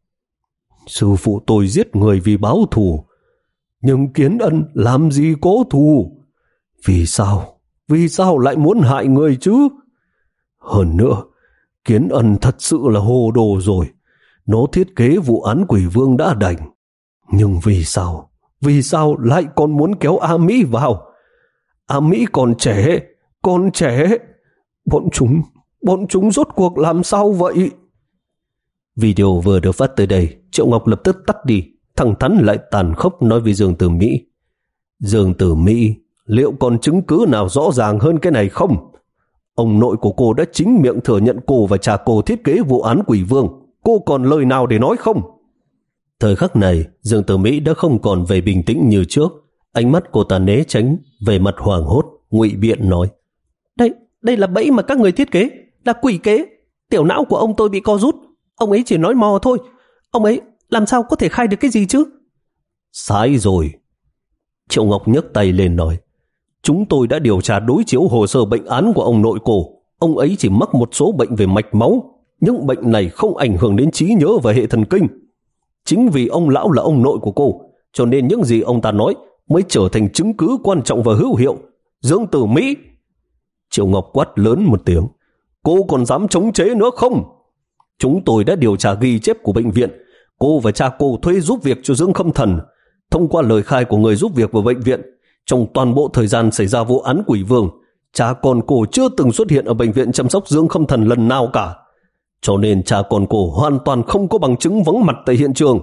Sư phụ tôi giết người vì báo thù, nhưng Kiến Ân làm gì có thù? Vì sao? Vì sao lại muốn hại người chứ? Hơn nữa, Kiến Ân thật sự là hồ đồ rồi. Nó thiết kế vụ án quỷ vương đã đành. Nhưng vì sao? Vì sao lại còn muốn kéo A Mỹ vào? A Mỹ còn trẻ, còn trẻ. Bọn chúng, bọn chúng rốt cuộc làm sao vậy? Video vừa được phát tới đây, Triệu Ngọc lập tức tắt đi, thẳng thắn lại tàn khốc nói với Dương Tử Mỹ. Dương Tử Mỹ, liệu còn chứng cứ nào rõ ràng hơn cái này không? Ông nội của cô đã chính miệng thừa nhận cô và cha cô thiết kế vụ án quỷ vương. Cô còn lời nào để nói không? Thời khắc này, Dương Tử Mỹ đã không còn về bình tĩnh như trước. Ánh mắt cô ta né tránh, về mặt hoảng hốt, ngụy biện nói. Đây, đây là bẫy mà các người thiết kế, là quỷ kế. Tiểu não của ông tôi bị co rút. Ông ấy chỉ nói mò thôi. Ông ấy làm sao có thể khai được cái gì chứ? Sai rồi. Triệu Ngọc nhấc tay lên nói. Chúng tôi đã điều tra đối chiếu hồ sơ bệnh án của ông nội cô. Ông ấy chỉ mắc một số bệnh về mạch máu. Những bệnh này không ảnh hưởng đến trí nhớ và hệ thần kinh. Chính vì ông lão là ông nội của cô, cho nên những gì ông ta nói mới trở thành chứng cứ quan trọng và hữu hiệu. Dương Tử Mỹ! Triệu Ngọc quát lớn một tiếng. Cô còn dám chống chế nữa không? Chúng tôi đã điều tra ghi chép của bệnh viện. Cô và cha cô thuê giúp việc cho Dương Khâm Thần. Thông qua lời khai của người giúp việc vào bệnh viện, trong toàn bộ thời gian xảy ra vụ án Quỷ Vương, cha con cô chưa từng xuất hiện ở bệnh viện chăm sóc Dương Khâm Thần lần nào cả. Cho nên cha con cô hoàn toàn không có bằng chứng vắng mặt tại hiện trường.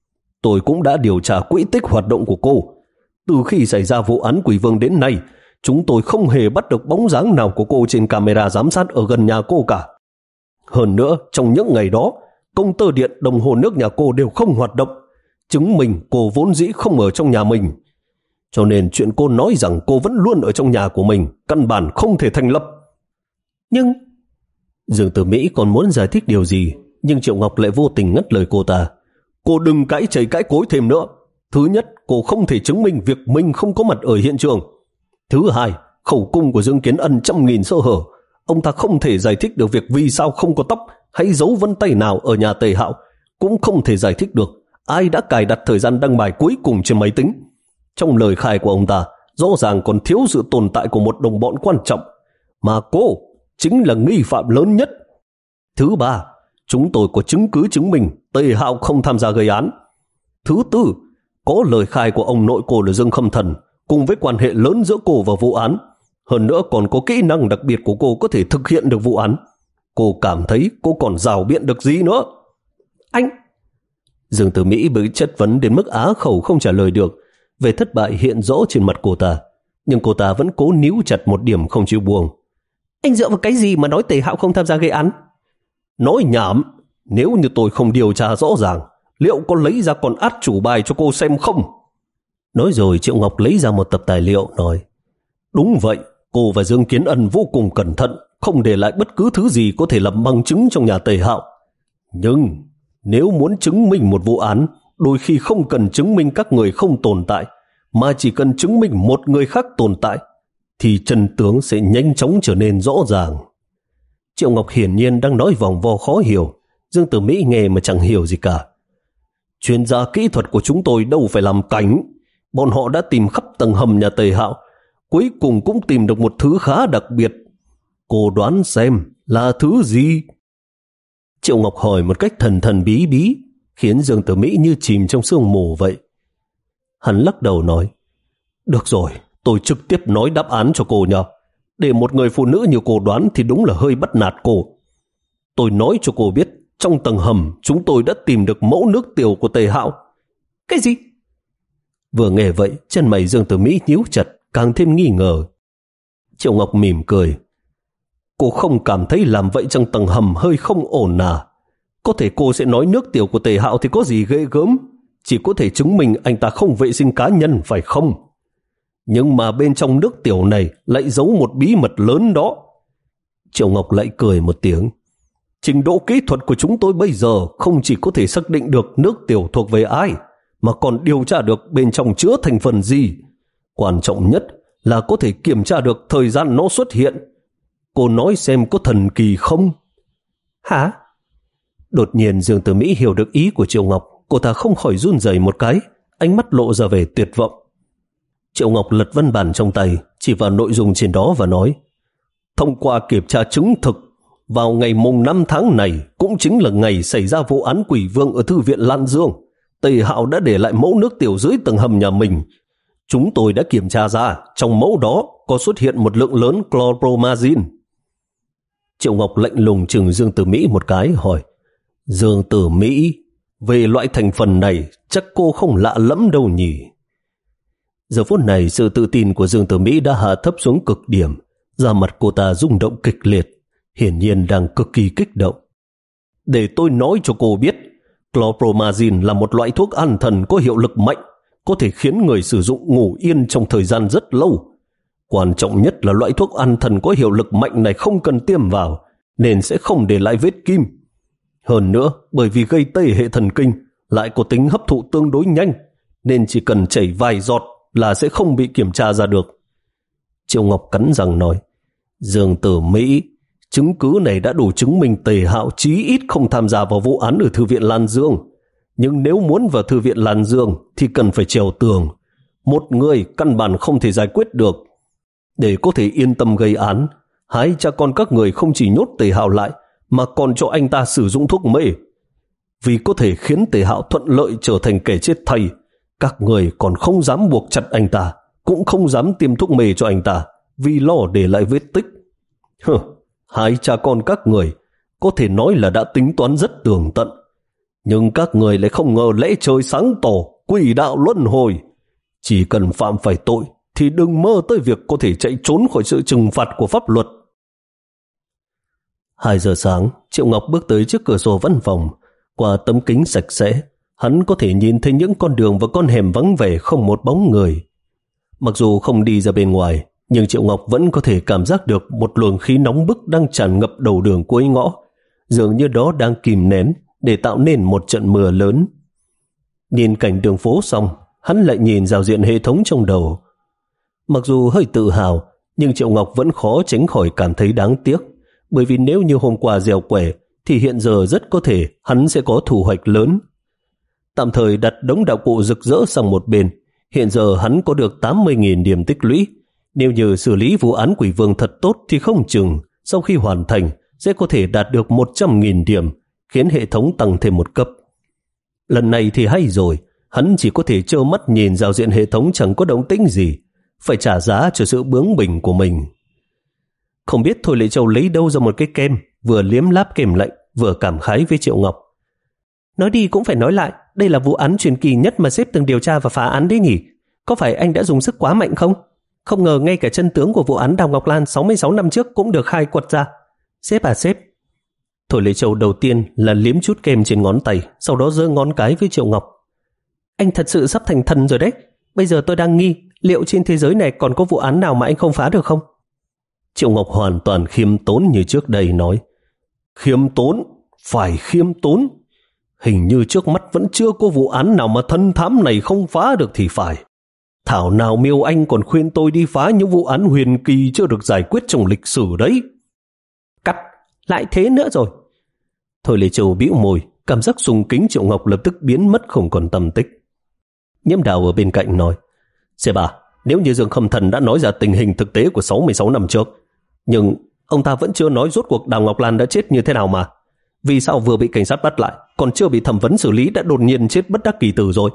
Tôi cũng đã điều tra quỹ tích hoạt động của cô. Từ khi xảy ra vụ án Quỷ Vương đến nay, chúng tôi không hề bắt được bóng dáng nào của cô trên camera giám sát ở gần nhà cô cả. Hơn nữa, trong những ngày đó, công tơ điện, đồng hồ nước nhà cô đều không hoạt động, chứng minh cô vốn dĩ không ở trong nhà mình. Cho nên chuyện cô nói rằng cô vẫn luôn ở trong nhà của mình căn bản không thể thành lập. Nhưng Dương Tử Mỹ còn muốn giải thích điều gì, nhưng Triệu Ngọc lại vô tình ngắt lời cô ta. Cô đừng cãi chày cãi cối thêm nữa. Thứ nhất, cô không thể chứng minh việc mình không có mặt ở hiện trường. Thứ hai, khẩu cung của Dương Kiến Ân trăm nghìn sơ hở. Ông ta không thể giải thích được việc vì sao không có tóc hay dấu vân tay nào ở nhà Tề Hạo. Cũng không thể giải thích được ai đã cài đặt thời gian đăng bài cuối cùng trên máy tính. Trong lời khai của ông ta, rõ ràng còn thiếu sự tồn tại của một đồng bọn quan trọng, mà cô chính là nghi phạm lớn nhất. Thứ ba, chúng tôi có chứng cứ chứng minh Tề Hạo không tham gia gây án. Thứ tư, có lời khai của ông nội cô là Dương Khâm Thần, cùng với quan hệ lớn giữa cô và vụ án. Hơn nữa còn có kỹ năng đặc biệt của cô có thể thực hiện được vụ án. Cô cảm thấy cô còn rào biện được gì nữa? Anh! Dương Tử Mỹ bị chất vấn đến mức á khẩu không trả lời được. Về thất bại hiện rõ trên mặt cô ta, nhưng cô ta vẫn cố níu chặt một điểm không chịu buông. Anh dựa vào cái gì mà nói Tề Hạo không tham gia gây án? Nói nhảm! Nếu như tôi không điều tra rõ ràng, liệu có lấy ra con át chủ bài cho cô xem không? Nói rồi Triệu Ngọc lấy ra một tập tài liệu nói. Đúng vậy, cô và Dương Kiến Ân vô cùng cẩn thận, không để lại bất cứ thứ gì có thể làm bằng chứng trong nhà Tề Hạo. Nhưng nếu muốn chứng minh một vụ án, đôi khi không cần chứng minh các người không tồn tại, mà chỉ cần chứng minh một người khác tồn tại, thì chân tướng sẽ nhanh chóng trở nên rõ ràng. Triệu Ngọc hiển nhiên đang nói vòng vo khó hiểu. Dương Tử Mỹ nghe mà chẳng hiểu gì cả. Chuyên gia kỹ thuật của chúng tôi đâu phải làm cảnh. Bọn họ đã tìm khắp tầng hầm nhà Tề Hạo, cuối cùng cũng tìm được một thứ khá đặc biệt. Cô đoán xem là thứ gì? Triệu Ngọc hỏi một cách thần thần bí bí, khiến Dương Tử Mỹ như chìm trong sương mù vậy. Hắn lắc đầu nói, được rồi, tôi trực tiếp nói đáp án cho cô nhờ. Để một người phụ nữ như cô đoán thì đúng là hơi bắt nạt cô. Tôi nói cho cô biết, trong tầng hầm chúng tôi đã tìm được mẫu nước tiểu của Tề Hạo. Cái gì? Vừa nghe vậy, chân mày Dương Tử Mỹ nhíu chặt, càng thêm nghi ngờ. Triệu Ngọc mỉm cười. Cô không cảm thấy làm vậy trong tầng hầm hơi không ổn à? Có thể cô sẽ nói nước tiểu của Tề Hạo thì có gì ghê gớm, chỉ có thể chứng minh anh ta không vệ sinh cá nhân phải không? Nhưng mà bên trong nước tiểu này lại giấu một bí mật lớn đó. Triệu Ngọc lại cười một tiếng. Trình độ kỹ thuật của chúng tôi bây giờ không chỉ có thể xác định được nước tiểu thuộc về ai, mà còn điều tra được bên trong chứa thành phần gì. Quan trọng nhất là có thể kiểm tra được thời gian nó xuất hiện. Cô nói xem có thần kỳ không? Hả? Đột nhiên Dương Tử Mỹ hiểu được ý của Triệu Ngọc. Cô ta không khỏi run rẩy một cái, ánh mắt lộ ra vẻ tuyệt vọng. Triệu Ngọc lật văn bản trong tay, chỉ vào nội dung trên đó và nói, thông qua kiểm tra chứng thực, vào ngày mùng năm tháng này, cũng chính là ngày xảy ra vụ án Quỷ Vương ở Thư viện Lan Dương, Tề Hạo đã để lại mẫu nước tiểu dưới tầng hầm nhà mình. Chúng tôi đã kiểm tra ra, trong mẫu đó có xuất hiện một lượng lớn chlorpromazine. Triệu Ngọc lạnh lùng chừng Dương Tử Mỹ một cái, hỏi, Dương Tử Mỹ, về loại thành phần này chắc cô không lạ lẫm đâu nhỉ? Giờ phút này sự tự tin của Dương Tử Mỹ đã hạ thấp xuống cực điểm, da mặt cô ta rung động kịch liệt, hiển nhiên đang cực kỳ kích động. Để tôi nói cho cô biết, chlorpromazine là một loại thuốc an thần có hiệu lực mạnh, có thể khiến người sử dụng ngủ yên trong thời gian rất lâu. Quan trọng nhất là loại thuốc an thần có hiệu lực mạnh này không cần tiêm vào, nên sẽ không để lại vết kim. Hơn nữa, bởi vì gây tê hệ thần kinh, lại có tính hấp thụ tương đối nhanh, nên chỉ cần chảy vài giọt là sẽ không bị kiểm tra ra được. Triệu Ngọc cắn răng nói, Dương Tử Mỹ, chứng cứ này đã đủ chứng minh Tề Hạo chí ít không tham gia vào vụ án ở Thư viện Lan Dương. Nhưng nếu muốn vào thư viện Lan Dương thì cần phải trèo tường. Một người căn bản không thể giải quyết được. Để có thể yên tâm gây án, hai cha con các người không chỉ nhốt Tề Hạo lại mà còn cho anh ta sử dụng thuốc mê. Vì có thể khiến Tề Hạo thuận lợi trở thành kẻ chết thay, các người còn không dám buộc chặt anh ta, cũng không dám tiêm thuốc mê cho anh ta, vì lo để lại vết tích. Hừ, hai cha con các người có thể nói là đã tính toán rất tường tận, nhưng các người lại không ngờ lẽ trời sáng tỏ, quỷ đạo luân hồi. Chỉ cần phạm phải tội thì đừng mơ tới việc có thể chạy trốn khỏi sự trừng phạt của pháp luật. Hai giờ sáng, Triệu Ngọc bước tới trước cửa sổ văn phòng. Qua tấm kính sạch sẽ, hắn có thể nhìn thấy những con đường và con hẻm vắng vẻ không một bóng người. Mặc dù không đi ra bên ngoài, nhưng Triệu Ngọc vẫn có thể cảm giác được một luồng khí nóng bức đang tràn ngập đầu đường cuối ngõ, dường như đó đang kìm nén để tạo nên một trận mưa lớn. Nhìn cảnh đường phố xong, hắn lại nhìn giao diện hệ thống trong đầu. Mặc dù hơi tự hào, nhưng Triệu Ngọc vẫn khó tránh khỏi cảm thấy đáng tiếc, bởi vì nếu như hôm qua gieo quẻ, thì hiện giờ rất có thể hắn sẽ có thu hoạch lớn. Tạm thời đặt đống đạo cụ rực rỡ sang một bên, hiện giờ hắn có được tám mươi nghìn điểm tích lũy. Nếu như xử lý vụ án quỷ vương thật tốt thì không chừng sau khi hoàn thành sẽ có thể đạt được một trăm nghìn điểm, khiến hệ thống tăng thêm một cấp. Lần này thì hay rồi, hắn chỉ có thể trơ mắt nhìn giao diện hệ thống chẳng có động tĩnh gì, phải trả giá cho sự bướng bỉnh của mình. Không biết Thôi Lệ Châu lấy đâu ra một cái kem, vừa liếm láp kem lạnh, vừa cảm khái với Triệu Ngọc. Nói đi cũng phải nói lại, đây là vụ án truyền kỳ nhất mà sếp từng điều tra và phá án đấy nhỉ? Có phải anh đã dùng sức quá mạnh không? Không ngờ ngay cả chân tướng của vụ án Đào Ngọc Lan sáu mươi sáu năm trước cũng được khai quật ra. Sếp à sếp. Thôi Lệ Châu đầu tiên là liếm chút kem trên ngón tay, sau đó giơ ngón cái với Triệu Ngọc. Anh thật sự sắp thành thần rồi đấy. Bây giờ tôi đang nghi liệu trên thế giới này còn có vụ án nào mà anh không phá được không? Triệu Ngọc hoàn toàn khiêm tốn như trước đây nói. Khiêm tốn? Phải khiêm tốn. Hình như trước mắt vẫn chưa có vụ án nào mà thân thám này không phá được thì phải. Thảo nào Miêu Anh còn khuyên tôi đi phá những vụ án huyền kỳ chưa được giải quyết trong lịch sử đấy. Cắt, lại thế nữa rồi. Thôi Lê Châu bĩu môi, cảm giác sùng kính Triệu Ngọc lập tức biến mất không còn tầm tích. Nhiễm Đào ở bên cạnh nói, Xe bà, nếu như Dương Khâm Thần đã nói ra tình hình thực tế của sáu mươi sáu năm trước, nhưng ông ta vẫn chưa nói rốt cuộc Đào Ngọc Lan đã chết như thế nào mà. Vì sao vừa bị cảnh sát bắt lại, còn chưa bị thẩm vấn xử lý đã đột nhiên chết bất đắc kỳ tử rồi?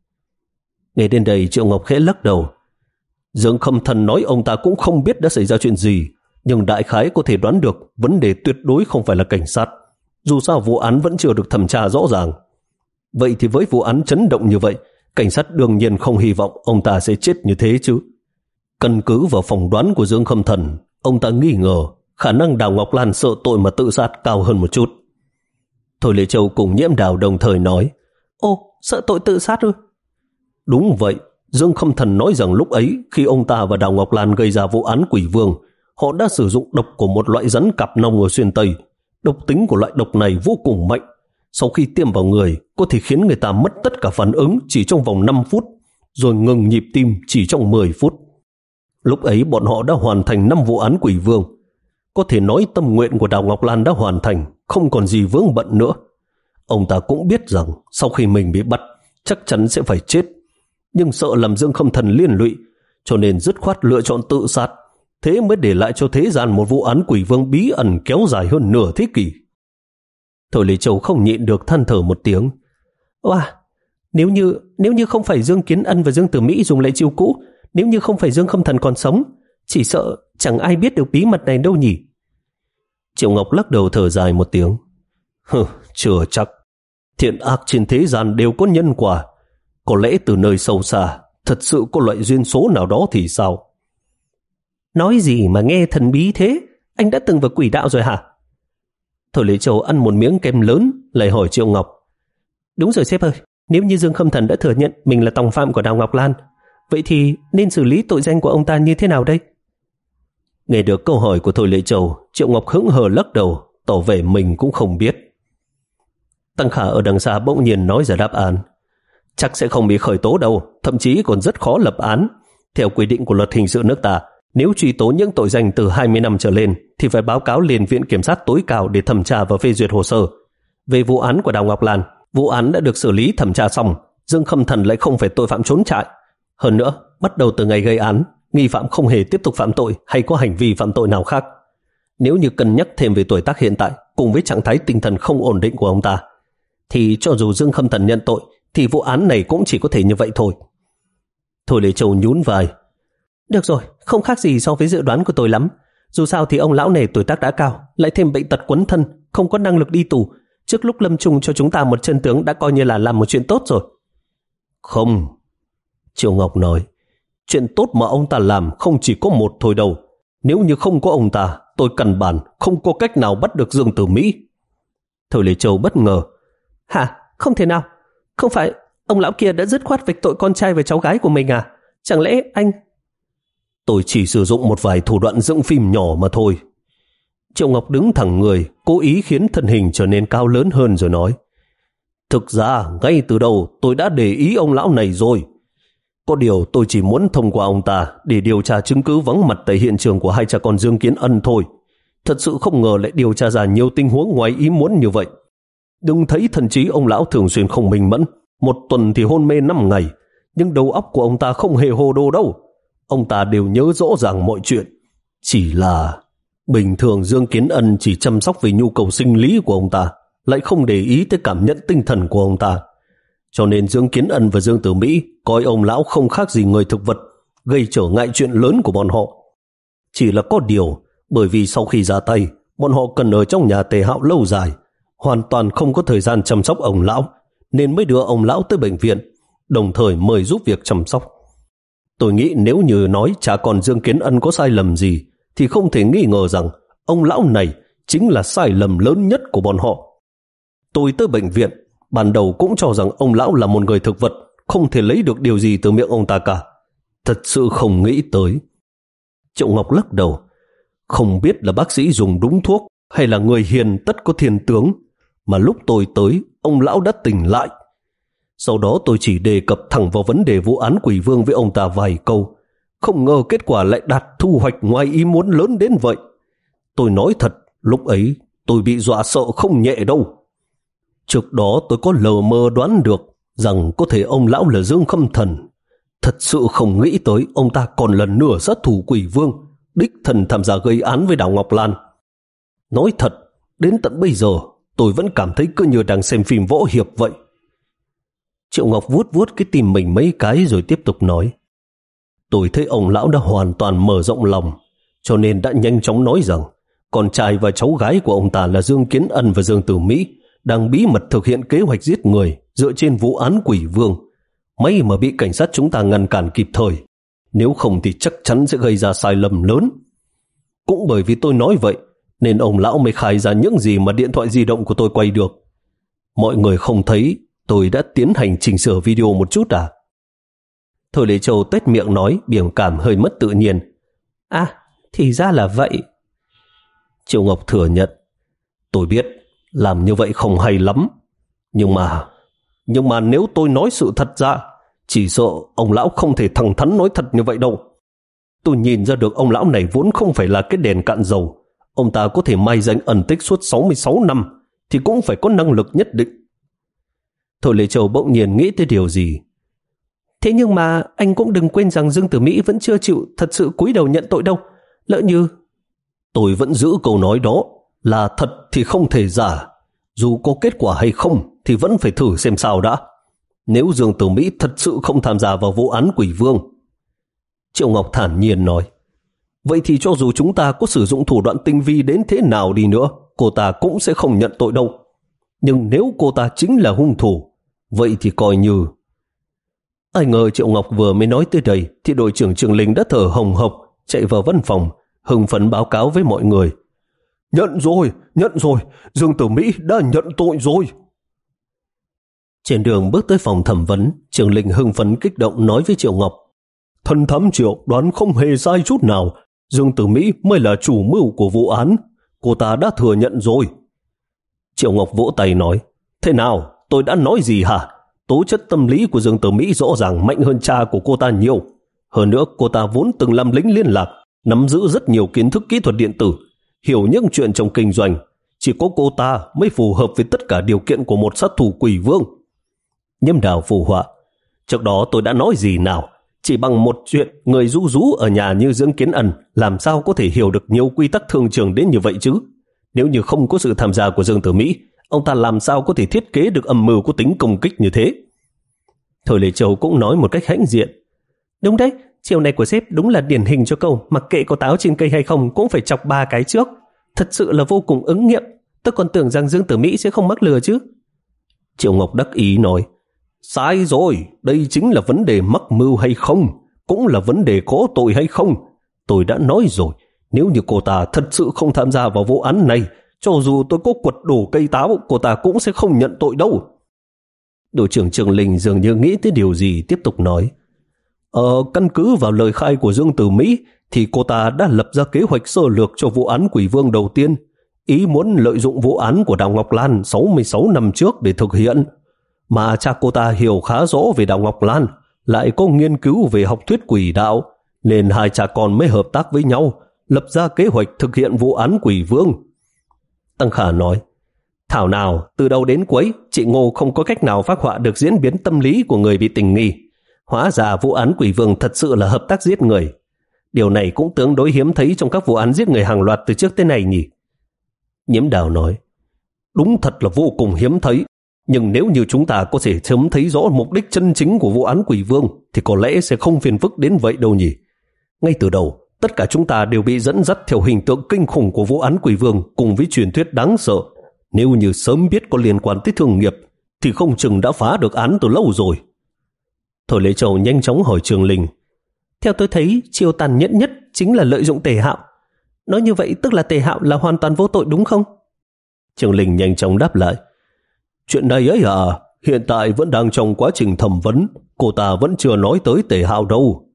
Nghe đến đây Triệu Ngọc khẽ lắc đầu. Dương Khâm Thần nói ông ta cũng không biết đã xảy ra chuyện gì, nhưng đại khái có thể đoán được vấn đề tuyệt đối không phải là cảnh sát. Dù sao vụ án vẫn chưa được thẩm tra rõ ràng. Vậy thì với vụ án chấn động như vậy, cảnh sát đương nhiên không hy vọng ông ta sẽ chết như thế chứ. Căn cứ vào phỏng đoán của Dương Khâm Thần, ông ta nghi ngờ khả năng Đào Ngọc Lan sợ tội mà tự sát cao hơn một chút. Thôi Lê Châu cùng Nhiễm Đào đồng thời nói, Ô, sợ tội tự sát ư? Đúng vậy, Dương Khâm Thần nói rằng lúc ấy khi ông ta và Đào Ngọc Lan gây ra vụ án quỷ vương, họ đã sử dụng độc của một loại rắn cặp nòng ở xuyên Tây. Độc tính của loại độc này vô cùng mạnh. Sau khi tiêm vào người, có thể khiến người ta mất tất cả phản ứng chỉ trong vòng năm phút, rồi ngừng nhịp tim chỉ trong mười phút. Lúc ấy bọn họ đã hoàn thành năm vụ án quỷ vương. Có thể nói tâm nguyện của Đào Ngọc Lan đã hoàn thành, không còn gì vướng bận nữa. Ông ta cũng biết rằng sau khi mình bị bắt, chắc chắn sẽ phải chết. Nhưng sợ làm Dương Khâm Thần liên lụy, cho nên dứt khoát lựa chọn tự sát. Thế mới để lại cho thế gian một vụ án quỷ vương bí ẩn kéo dài hơn nửa thế kỷ. Thôi Lê Châu không nhịn được than thở một tiếng. Wow, nếu như nếu như không phải Dương Kiến Ân và Dương Tử Mỹ dùng lại chiêu cũ, nếu như không phải Dương Khâm Thần còn sống, chỉ sợ chẳng ai biết được bí mật này đâu nhỉ. Triệu Ngọc lắc đầu thở dài một tiếng. Hừ, chưa chắc. Thiện ác trên thế gian đều có nhân quả. Có lẽ từ nơi sâu xa thật sự có loại duyên số nào đó thì sao? Nói gì mà nghe thần bí thế? Anh đã từng vào quỷ đạo rồi hả? Thôi Lê Châu ăn một miếng kem lớn, lại hỏi Triệu Ngọc. Đúng rồi sếp ơi, nếu như Dương Khâm Thần đã thừa nhận mình là tòng phạm của Đào Ngọc Lan, vậy thì nên xử lý tội danh của ông ta như thế nào đây? Nghe được câu hỏi của Thôi Lê Châu, Triệu Ngọc hững hờ lắc đầu, tỏ vẻ mình cũng không biết. Tăng Khả ở đằng xa bỗng nhiên nói ra đáp án. Chắc sẽ không bị khởi tố đâu, thậm chí còn rất khó lập án. Theo quy định của luật hình sự nước ta, nếu truy tố những tội danh từ hai mươi năm trở lên thì phải báo cáo lên Viện Kiểm sát tối cao để thẩm tra và phê duyệt hồ sơ. Về vụ án của Đào Ngọc Lan, Vụ án đã được xử lý thẩm tra xong, Dương Khâm Thần lại không phải tội phạm trốn trại. Hơn nữa, bắt đầu từ ngày gây án, nghi phạm không hề tiếp tục phạm tội hay có hành vi phạm tội nào khác. Nếu như cân nhắc thêm về tuổi tác hiện tại cùng với trạng thái tinh thần không ổn định của ông ta, thì cho dù Dương Khâm Thần nhận tội thì vụ án này cũng chỉ có thể như vậy thôi. Thôi Lệ Châu nhún vai. Được rồi, không khác gì so với dự đoán của tôi lắm. Dù sao thì ông lão này tuổi tác đã cao, lại thêm bệnh tật quấn thân, không có năng lực đi tù. Trước lúc lâm chung cho chúng ta một chân tướng đã coi như là làm một chuyện tốt rồi. Không, Triệu Ngọc nói, chuyện tốt mà ông ta làm không chỉ có một thôi đâu. Nếu như không có ông ta, tôi căn bản không có cách nào bắt được Dương Tử Mỹ. Thôi Lệ Châu bất ngờ. Hả? Không thể nào. Không phải ông lão kia đã dứt khoát vạch tội con trai và cháu gái của mình à? Chẳng lẽ anh... Tôi chỉ sử dụng một vài thủ đoạn dựng phim nhỏ mà thôi. Triệu Ngọc đứng thẳng người, cố ý khiến thân hình trở nên cao lớn hơn rồi nói. Thực ra, ngay từ đầu tôi đã để ý ông lão này rồi. Có điều tôi chỉ muốn thông qua ông ta để điều tra chứng cứ vắng mặt tại hiện trường của hai cha con Dương Kiến Ân thôi. Thật sự không ngờ lại điều tra ra nhiều tình huống ngoài ý muốn như vậy. Đừng thấy thần trí ông lão thường xuyên không minh mẫn, một tuần thì hôn mê năm ngày, nhưng đầu óc của ông ta không hề hồ đồ đâu. Ông ta đều nhớ rõ ràng mọi chuyện. Chỉ là bình thường Dương Kiến Ân chỉ chăm sóc về nhu cầu sinh lý của ông ta, lại không để ý tới cảm nhận tinh thần của ông ta. Cho nên Dương Kiến Ân và Dương Tử Mỹ coi ông lão không khác gì người thực vật, gây trở ngại chuyện lớn của bọn họ. Chỉ là có điều, bởi vì sau khi ra tay, bọn họ cần ở trong nhà Tề Hạo lâu dài, hoàn toàn không có thời gian chăm sóc ông lão, nên mới đưa ông lão tới bệnh viện, đồng thời mời giúp việc chăm sóc. Tôi nghĩ nếu như nói cha con Dương Kiến Ân có sai lầm gì, thì không thể nghi ngờ rằng ông lão này chính là sai lầm lớn nhất của bọn họ. Tôi tới bệnh viện, ban đầu cũng cho rằng ông lão là một người thực vật, không thể lấy được điều gì từ miệng ông ta cả. Thật sự không nghĩ tới. Triệu Ngọc lắc đầu. Không biết là bác sĩ dùng đúng thuốc hay là người hiền tất có thiên tướng, mà lúc tôi tới, ông lão đã tỉnh lại. Sau đó tôi chỉ đề cập thẳng vào vấn đề vụ án Quỷ Vương với ông ta vài câu. Không ngờ kết quả lại đạt thu hoạch ngoài ý muốn lớn đến vậy. Tôi nói thật, lúc ấy tôi bị dọa sợ không nhẹ đâu. Trước đó tôi có lờ mơ đoán được rằng có thể ông lão là Dương Khâm Thần. Thật sự không nghĩ tới ông ta còn là nửa sát thủ Quỷ Vương, đích thần tham gia gây án với Đào Ngọc Lan. Nói thật, đến tận bây giờ tôi vẫn cảm thấy cứ như đang xem phim võ hiệp vậy. Triệu Ngọc vuốt vuốt cái tim mình mấy cái rồi tiếp tục nói. Tôi thấy ông lão đã hoàn toàn mở rộng lòng, cho nên đã nhanh chóng nói rằng con trai và cháu gái của ông ta là Dương Kiến Ân và Dương Tử Mỹ đang bí mật thực hiện kế hoạch giết người dựa trên vụ án Quỷ Vương. May mà bị cảnh sát chúng ta ngăn cản kịp thời, nếu không thì chắc chắn sẽ gây ra sai lầm lớn. Cũng bởi vì tôi nói vậy nên ông lão mới khai ra những gì mà điện thoại di động của tôi quay được. Mọi người không thấy tôi đã tiến hành chỉnh sửa video một chút à? Thôi Lệ Châu tuét miệng nói, biểu cảm hơi mất tự nhiên. À, thì ra là vậy. Triệu Ngọc thừa nhận. Tôi biết làm như vậy không hay lắm, nhưng mà nhưng mà nếu tôi nói sự thật ra, chỉ sợ ông lão không thể thẳng thắn nói thật như vậy đâu. Tôi nhìn ra được ông lão này vốn không phải là cái đèn cạn dầu. Ông ta có thể mai danh ẩn tích suốt sáu mươi sáu năm thì cũng phải có năng lực nhất định. Thôi Lệ Châu bỗng nhiên nghĩ tới điều gì. Thế nhưng mà anh cũng đừng quên rằng Dương Tử Mỹ vẫn chưa chịu thật sự cúi đầu nhận tội đâu. Lỡ như... Tôi vẫn giữ câu nói đó, là thật thì không thể giả. Dù có kết quả hay không thì vẫn phải thử xem sao đã. Nếu Dương Tử Mỹ thật sự không tham gia vào vụ án Quỷ Vương. Triệu Ngọc thản nhiên nói. Vậy thì cho dù chúng ta có sử dụng thủ đoạn tinh vi đến thế nào đi nữa, cô ta cũng sẽ không nhận tội đâu. Nhưng nếu cô ta chính là hung thủ, vậy thì coi như... Ai ngờ Triệu Ngọc vừa mới nói tới đây thì đội trưởng Trường Linh đã thở hồng hộc chạy vào văn phòng, hưng phấn báo cáo với mọi người. Nhận rồi, nhận rồi, Dương Tử Mỹ đã nhận tội rồi. Trên đường bước tới phòng thẩm vấn, Trường Linh hưng phấn kích động nói với Triệu Ngọc. Thần thám Triệu đoán không hề sai chút nào, Dương Tử Mỹ mới là chủ mưu của vụ án, cô ta đã thừa nhận rồi. Triệu Ngọc vỗ tay nói, thế nào, tôi đã nói gì hả? Tố chất tâm lý của Dương Tử Mỹ rõ ràng mạnh hơn cha của cô ta nhiều. Hơn nữa cô ta vốn từng làm lính liên lạc, nắm giữ rất nhiều kiến thức kỹ thuật điện tử, hiểu những chuyện trong kinh doanh. chỉ có cô ta mới phù hợp với tất cả điều kiện của một sát thủ quỷ vương. Nhiễm Đào phụ họa. Trước đó tôi đã nói gì nào? Chỉ bằng một chuyện người rú rú ở nhà như Dương Kiến Ân làm sao có thể hiểu được nhiều quy tắc thường trường đến như vậy chứ? Nếu như không có sự tham gia của Dương Tử Mỹ, ông ta làm sao có thể thiết kế được âm mưu có tính công kích như thế? Thôi Lê Châu cũng nói một cách hãnh diện. Đúng đấy, chiều này của sếp đúng là điển hình cho câu mặc kệ có táo trên cây hay không cũng phải chọc ba cái trước. Thật sự là vô cùng ứng nghiệm. Tôi còn tưởng rằng Dương Tử Mỹ sẽ không mắc lừa chứ. Triệu Ngọc đắc ý nói, sai rồi, đây chính là vấn đề mắc mưu hay không, cũng là vấn đề có tội hay không. Tôi đã nói rồi, nếu như cô ta thật sự không tham gia vào vụ án này, cho dù tôi có quật đổ cây táo, cô ta cũng sẽ không nhận tội đâu. Đội trưởng Trường Linh dường như nghĩ tới điều gì, tiếp tục nói, Ờ, căn cứ vào lời khai của Dương Tử Mỹ, thì cô ta đã lập ra kế hoạch sơ lược cho vụ án Quỷ Vương đầu tiên, ý muốn lợi dụng vụ án của Đào Ngọc Lan sáu mươi sáu năm trước để thực hiện. Mà cha cô ta hiểu khá rõ về Đào Ngọc Lan, lại có nghiên cứu về học thuyết quỷ đạo, nên hai cha con mới hợp tác với nhau, lập ra kế hoạch thực hiện vụ án Quỷ Vương. Tăng Khả nói, thảo nào, từ đầu đến cuối, chị Ngô không có cách nào phác họa được diễn biến tâm lý của người bị tình nghi. Hóa ra vụ án Quỷ Vương thật sự là hợp tác giết người. Điều này cũng tương đối hiếm thấy trong các vụ án giết người hàng loạt từ trước tới nay nhỉ? Nhiễm Đào nói, đúng thật là vô cùng hiếm thấy. Nhưng nếu như chúng ta có thể sớm thấy rõ mục đích chân chính của vụ án Quỷ Vương thì có lẽ sẽ không phiền phức đến vậy đâu nhỉ. Ngay từ đầu, tất cả chúng ta đều bị dẫn dắt theo hình tượng kinh khủng của vụ án Quỷ Vương cùng với truyền thuyết đáng sợ. Nếu như sớm biết có liên quan tới thương nghiệp thì không chừng đã phá được án từ lâu rồi. Thôi Lê Châu nhanh chóng hỏi Trường Linh, theo tôi thấy chiêu tàn nhẫn nhất chính là lợi dụng Tề Hạo. Nói như vậy tức là Tề Hạo là hoàn toàn vô tội đúng không? Trường Linh nhanh chóng đáp lại, chuyện này ấy à, hiện tại vẫn đang trong quá trình thẩm vấn, cô ta vẫn chưa nói tới Tề Hạo đâu.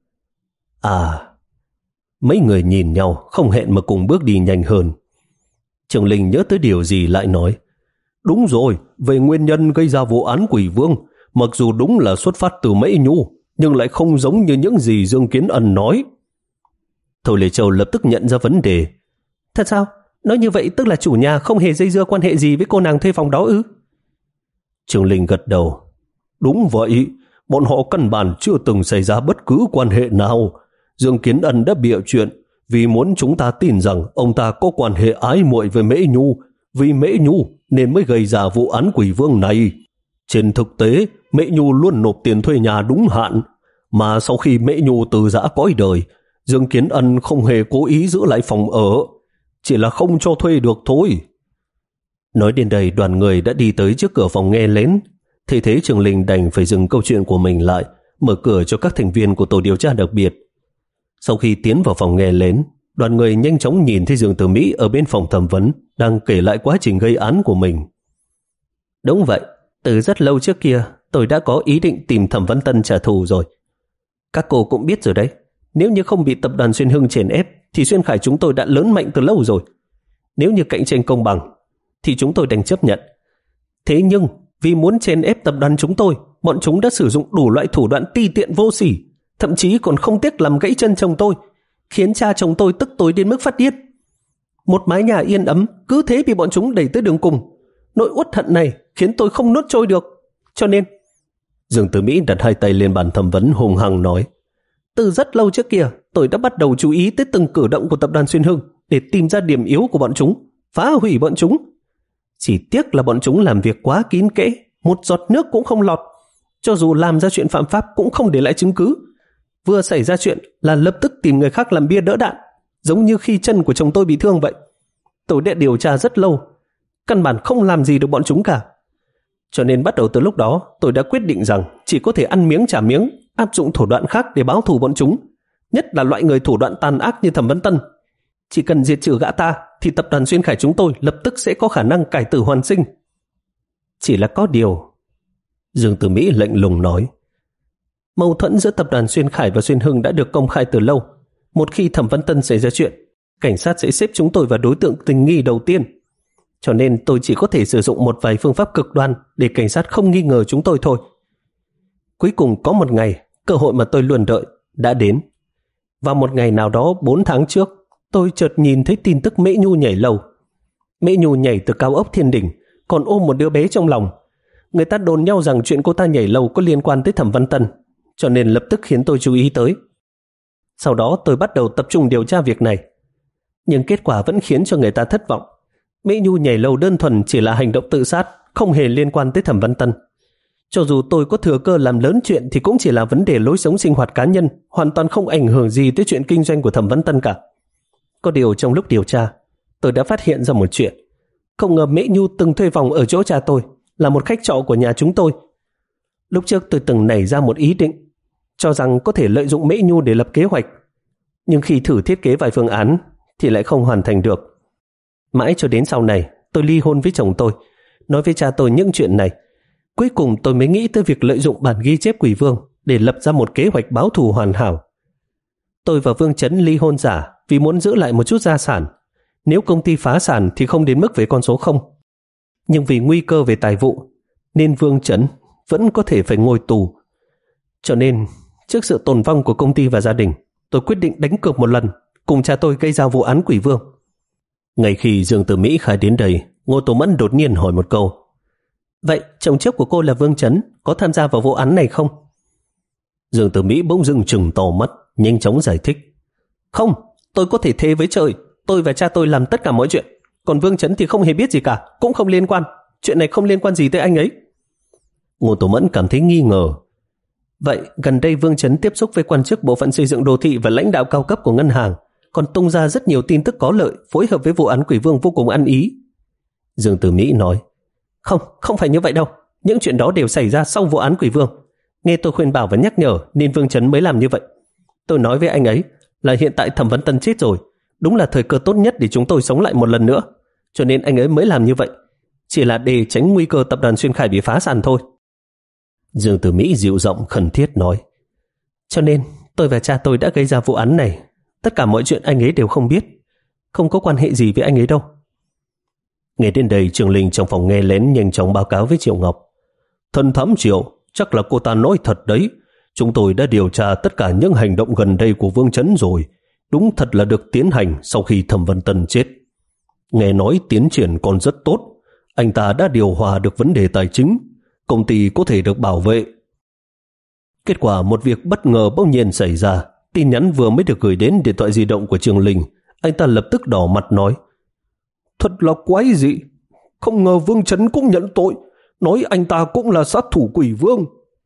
À, mấy người nhìn nhau không hẹn mà cùng bước đi nhanh hơn. Trường Linh nhớ tới điều gì lại nói, đúng rồi, về nguyên nhân gây ra vụ án Quỷ Vương, mặc dù đúng là xuất phát từ Mễ Nhu, nhưng lại không giống như những gì Dương Kiến Ân nói. Thôi Lê Châu lập tức nhận ra vấn đề. Thật sao? Nói như vậy tức là chủ nhà không hề dây dưa quan hệ gì với cô nàng thuê phòng đó ư? Trường Linh gật đầu. Đúng vậy, bọn họ căn bản chưa từng xảy ra bất cứ quan hệ nào. Dương Kiến Ân đã bịa chuyện vì muốn chúng ta tin rằng ông ta có quan hệ ái muội với Mễ Nhu. Vì Mễ Nhu nên mới gây ra vụ án Quỷ Vương này. Trên thực tế, Mễ Nhu luôn nộp tiền thuê nhà đúng hạn. Mà sau khi Mễ Nhu từ giã cõi đời, Dương Kiến Ân không hề cố ý giữ lại phòng ở, chỉ là không cho thuê được thôi. Nói đến đây, đoàn người đã đi tới trước cửa phòng nghe lén. Thế thế Trường Linh đành phải dừng câu chuyện của mình lại, mở cửa cho các thành viên của tổ điều tra đặc biệt. Sau khi tiến vào phòng nghe lén, đoàn người nhanh chóng nhìn thấy Dương Tử Mỹ ở bên phòng thẩm vấn đang kể lại quá trình gây án của mình. Đúng vậy, từ rất lâu trước kia tôi đã có ý định tìm Thẩm Văn Tân trả thù rồi. Các cô cũng biết rồi đấy, nếu như không bị tập đoàn Xuyên Hưng chèn ép thì Xuyên Khải chúng tôi đã lớn mạnh từ lâu rồi. Nếu như cạnh tranh công bằng thì chúng tôi đành chấp nhận. Thế nhưng vì muốn chèn ép tập đoàn chúng tôi, bọn chúng đã sử dụng đủ loại thủ đoạn ti tiện vô sỉ, thậm chí còn không tiếc làm gãy chân chồng tôi, khiến cha chồng tôi tức tối đến mức phát điên. Một mái nhà yên ấm cứ thế bị bọn chúng đẩy tới đường cùng. Nỗi uất hận này khiến tôi không nuốt trôi được. Cho nên Dương Tử Mỹ đặt hai tay lên bàn thẩm vấn hùng hăng nói, từ rất lâu trước kia tôi đã bắt đầu chú ý tới từng cử động của tập đoàn Xuyên Hưng để tìm ra điểm yếu của bọn chúng, phá hủy bọn chúng. Chỉ tiếc là bọn chúng làm việc quá kín kẽ, một giọt nước cũng không lọt. Cho dù làm ra chuyện phạm pháp cũng không để lại chứng cứ. Vừa xảy ra chuyện là lập tức tìm người khác làm bia đỡ đạn, giống như khi chân của chồng tôi bị thương vậy. Tôi đã điều tra rất lâu, căn bản không làm gì được bọn chúng cả. Cho nên bắt đầu từ lúc đó tôi đã quyết định rằng chỉ có thể ăn miếng trả miếng, áp dụng thủ đoạn khác để báo thù bọn chúng, nhất là loại người thủ đoạn tàn ác như Thẩm Văn Tân. Chỉ cần diệt trừ gã ta thì tập đoàn Xuyên Khải chúng tôi lập tức sẽ có khả năng cải tử hoàn sinh. Chỉ là có điều, Dương Tử Mỹ lạnh lùng nói, mâu thuẫn giữa tập đoàn Xuyên Khải và Xuyên Hưng đã được công khai từ lâu. Một khi Thẩm Văn Tân xảy ra chuyện, cảnh sát sẽ xếp chúng tôi vào đối tượng tình nghi đầu tiên. Cho nên tôi chỉ có thể sử dụng một vài phương pháp cực đoan để cảnh sát không nghi ngờ chúng tôi thôi. Cuối cùng có một ngày, cơ hội mà tôi luôn đợi đã đến. Vào một ngày nào đó bốn tháng trước, tôi chợt nhìn thấy tin tức Mễ Nhu nhảy lầu. Mễ Nhu nhảy từ cao ốc thiên đỉnh, còn ôm một đứa bé trong lòng. Người ta đồn nhau rằng chuyện cô ta nhảy lầu có liên quan tới Thẩm Văn Tân, cho nên lập tức khiến tôi chú ý tới. Sau đó tôi bắt đầu tập trung điều tra việc này. Nhưng kết quả vẫn khiến cho người ta thất vọng. Mễ Nhu nhảy lầu đơn thuần chỉ là hành động tự sát, không hề liên quan tới Thẩm Văn Tân. Cho dù tôi có thừa cơ làm lớn chuyện thì cũng chỉ là vấn đề lối sống sinh hoạt cá nhân, hoàn toàn không ảnh hưởng gì tới chuyện kinh doanh của Thẩm Văn Tân cả. Có điều trong lúc điều tra, tôi đã phát hiện ra một chuyện. Không ngờ Mễ Nhu từng thuê phòng ở chỗ cha tôi, là một khách trọ của nhà chúng tôi. Lúc trước tôi từng nảy ra một ý định, cho rằng có thể lợi dụng Mễ Nhu để lập kế hoạch. Nhưng khi thử thiết kế vài phương án thì lại không hoàn thành được. Mãi cho đến sau này, tôi ly hôn với chồng tôi, nói với cha tôi những chuyện này. Cuối cùng tôi mới nghĩ tới việc lợi dụng bản ghi chép Quỷ Vương để lập ra một kế hoạch báo thù hoàn hảo. Tôi và Vương Chấn ly hôn giả vì muốn giữ lại một chút gia sản. Nếu công ty phá sản thì không đến mức về con số không. Nhưng vì nguy cơ về tài vụ, nên Vương Chấn vẫn có thể phải ngồi tù. Cho nên, trước sự tồn vong của công ty và gia đình, tôi quyết định đánh cược một lần, cùng cha tôi gây ra vụ án Quỷ Vương. Ngay khi Dương Tử Mỹ khai đến đây, Ngô Tố Mẫn đột nhiên hỏi một câu. Vậy chồng trước của cô là Vương Chấn có tham gia vào vụ án này không? Dương Tử Mỹ bỗng dưng trừng to mắt, nhanh chóng giải thích. Không, tôi có thể thề với trời, tôi và cha tôi làm tất cả mọi chuyện. Còn Vương Chấn thì không hề biết gì cả, cũng không liên quan. Chuyện này không liên quan gì tới anh ấy. Ngô Tố Mẫn cảm thấy nghi ngờ. Vậy gần đây Vương Chấn tiếp xúc với quan chức bộ phận xây dựng đô thị và lãnh đạo cao cấp của ngân hàng, còn tung ra rất nhiều tin tức có lợi phối hợp với vụ án Quỷ Vương vô cùng ăn ý. Dương Tử Mỹ nói. Không, không phải như vậy đâu. Những chuyện đó đều xảy ra sau vụ án Quỷ Vương. Nghe tôi khuyên bảo và nhắc nhở nên Vương Chấn mới làm như vậy. Tôi nói với anh ấy là hiện tại Thẩm Văn Tân chết rồi, đúng là thời cơ tốt nhất để chúng tôi sống lại một lần nữa. Cho nên anh ấy mới làm như vậy. Chỉ là để tránh nguy cơ tập đoàn Xuyên Khải bị phá sản thôi. Dương Tử Mỹ dịu giọng khẩn thiết nói. Cho nên tôi và cha tôi đã gây ra vụ án này. Tất cả mọi chuyện anh ấy đều không biết, không có quan hệ gì với anh ấy đâu. Nghe đến đây, Trường Linh trong phòng nghe lén nhanh chóng báo cáo với Triệu Ngọc. Thần thám Triệu, chắc là cô ta nói thật đấy. Chúng tôi đã điều tra tất cả những hành động gần đây của Vương Chấn rồi. Đúng thật là được tiến hành sau khi Thẩm Văn Tân chết. Nghe nói tiến triển còn rất tốt. Anh ta đã điều hòa được vấn đề tài chính. Công ty có thể được bảo vệ. Kết quả một việc bất ngờ bỗng nhiên xảy ra. Tin nhắn vừa mới được gửi đến điện thoại di động của Trường Linh. Anh ta lập tức đỏ mặt nói. Thật là quái dị. Không ngờ Vương Chấn cũng nhận tội. Nói anh ta cũng là sát thủ Quỷ Vương.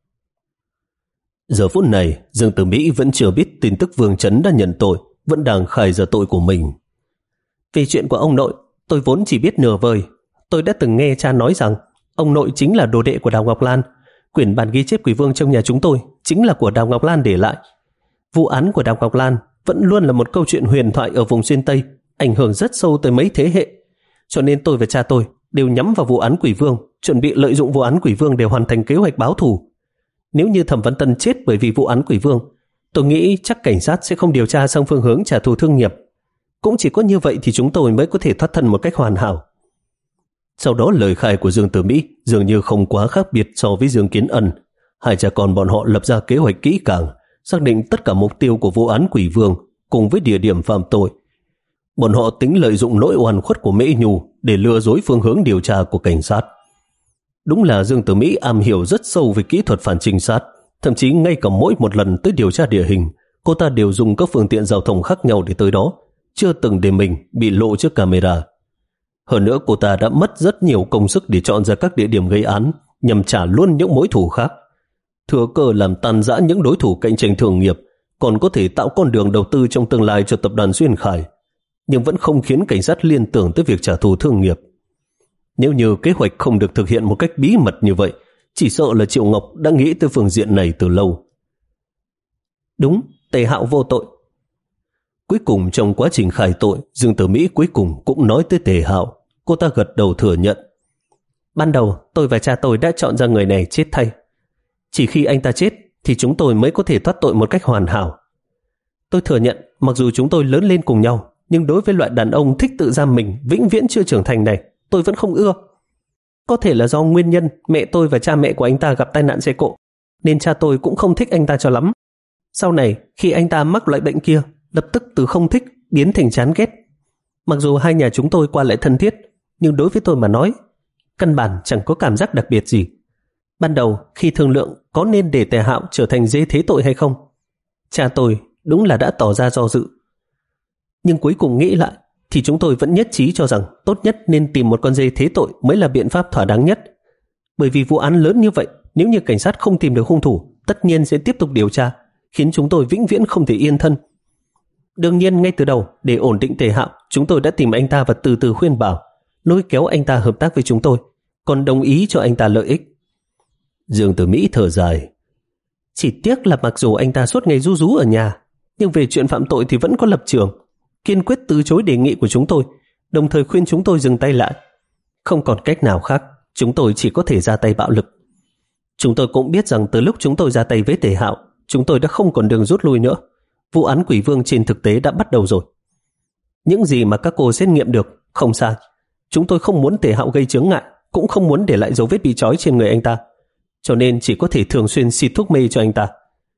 Giờ phút này, Dương Tử Mỹ vẫn chưa biết tin tức Vương Chấn đã nhận tội, vẫn đang khai ra tội của mình. Về chuyện của ông nội, tôi vốn chỉ biết nửa vời. Tôi đã từng nghe cha nói rằng ông nội chính là đồ đệ của Đào Ngọc Lan. Quyển bản ghi chép Quỷ Vương trong nhà chúng tôi chính là của Đào Ngọc Lan để lại. Vụ án của Đào Ngọc Lan vẫn luôn là một câu chuyện huyền thoại ở vùng xuyên Tây, ảnh hưởng rất sâu tới mấy thế hệ. Cho nên tôi và cha tôi đều nhắm vào vụ án Quỷ Vương, chuẩn bị lợi dụng vụ án Quỷ Vương để hoàn thành kế hoạch báo thù. Nếu như Thẩm Văn Tân chết bởi vì vụ án Quỷ Vương, tôi nghĩ chắc cảnh sát sẽ không điều tra sang phương hướng trả thù thương nghiệp. Cũng chỉ có như vậy thì chúng tôi mới có thể thoát thân một cách hoàn hảo. Sau đó lời khai của Dương Tử Mỹ dường như không quá khác biệt so với Dương Kiến Ân. Hai cha con bọn họ lập ra kế hoạch kỹ càng, xác định tất cả mục tiêu của vụ án Quỷ Vương cùng với địa điểm phạm tội. Bọn họ tính lợi dụng nỗi oan khuất của Mễ Nhu để lừa dối phương hướng điều tra của cảnh sát. Đúng là Dương Tử Mỹ am hiểu rất sâu về kỹ thuật phản trinh sát, thậm chí ngay cả mỗi một lần tới điều tra địa hình, cô ta đều dùng các phương tiện giao thông khác nhau để tới đó, chưa từng để mình bị lộ trước camera. Hơn nữa cô ta đã mất rất nhiều công sức để chọn ra các địa điểm gây án nhằm trả luôn những mối thù khác. Thừa cơ làm tan rã những đối thủ cạnh tranh thường nghiệp, còn có thể tạo con đường đầu tư trong tương lai cho tập đoàn Xuyên Khải, nhưng vẫn không khiến cảnh sát liên tưởng tới việc trả thù thương nghiệp. Nếu như kế hoạch không được thực hiện một cách bí mật như vậy, chỉ sợ là Triệu Ngọc đã nghĩ tới phương diện này từ lâu. Đúng, Tề Hạo vô tội. Cuối cùng trong quá trình khai tội, Dương Tử Mỹ cuối cùng cũng nói tới Tề Hạo. Cô ta gật đầu thừa nhận. Ban đầu tôi và cha tôi đã chọn ra người này chết thay. Chỉ khi anh ta chết thì chúng tôi mới có thể thoát tội một cách hoàn hảo. Tôi thừa nhận mặc dù chúng tôi lớn lên cùng nhau, nhưng đối với loại đàn ông thích tự giam mình vĩnh viễn chưa trưởng thành này, tôi vẫn không ưa. Có thể là do nguyên nhân mẹ tôi và cha mẹ của anh ta gặp tai nạn xe cộ, nên cha tôi cũng không thích anh ta cho lắm. Sau này khi anh ta mắc loại bệnh kia, lập tức từ không thích biến thành chán ghét. Mặc dù hai nhà chúng tôi qua lại thân thiết, nhưng đối với tôi mà nói, căn bản chẳng có cảm giác đặc biệt gì. Ban đầu khi thương lượng có nên để Tề Hạo trở thành dế thế tội hay không, cha tôi đúng là đã tỏ ra do dự. Nhưng cuối cùng nghĩ lại thì chúng tôi vẫn nhất trí cho rằng tốt nhất nên tìm một con dê thế tội mới là biện pháp thỏa đáng nhất. Bởi vì vụ án lớn như vậy, nếu như cảnh sát không tìm được hung thủ, tất nhiên sẽ tiếp tục điều tra, khiến chúng tôi vĩnh viễn không thể yên thân. Đương nhiên ngay từ đầu, để ổn định Tề Hạo, chúng tôi đã tìm anh ta và từ từ khuyên bảo, lôi kéo anh ta hợp tác với chúng tôi, còn đồng ý cho anh ta lợi ích. Dương Tử Mỹ thở dài. Chỉ tiếc là mặc dù anh ta suốt ngày ru rú ở nhà, nhưng về chuyện phạm tội thì vẫn có lập trường, kiên quyết từ chối đề nghị của chúng tôi, đồng thời khuyên chúng tôi dừng tay lại. Không còn cách nào khác, chúng tôi chỉ có thể ra tay bạo lực. Chúng tôi cũng biết rằng từ lúc chúng tôi ra tay với Tề Hạo, chúng tôi đã không còn đường rút lui nữa. Vụ án Quỷ Vương trên thực tế đã bắt đầu rồi. Những gì mà các cô xét nghiệm được, không sai. Chúng tôi không muốn Tề Hạo gây chướng ngại, cũng không muốn để lại dấu vết bị trói trên người anh ta, cho nên chỉ có thể thường xuyên xịt thuốc mê cho anh ta.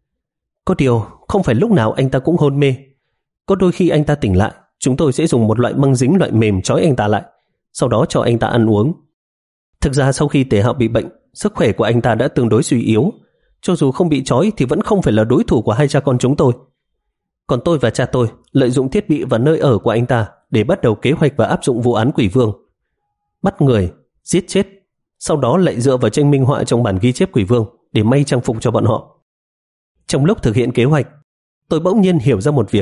Có điều, không phải lúc nào anh ta cũng hôn mê. Có đôi khi anh ta tỉnh lại, chúng tôi sẽ dùng một loại băng dính loại mềm trói anh ta lại, sau đó cho anh ta ăn uống. Thực ra sau khi Tề Hạo bị bệnh, sức khỏe của anh ta đã tương đối suy yếu. Cho dù không bị trói thì vẫn không phải là đối thủ của hai cha con chúng tôi. Còn tôi và cha tôi lợi dụng thiết bị và nơi ở của anh ta để bắt đầu kế hoạch và áp dụng vụ án Quỷ Vương. Bắt người, giết chết, sau đó lại dựa vào tranh minh họa trong bản ghi chép Quỷ Vương để may trang phục cho bọn họ. Trong lúc thực hiện kế hoạch, tôi bỗng nhiên hiểu ra một việc.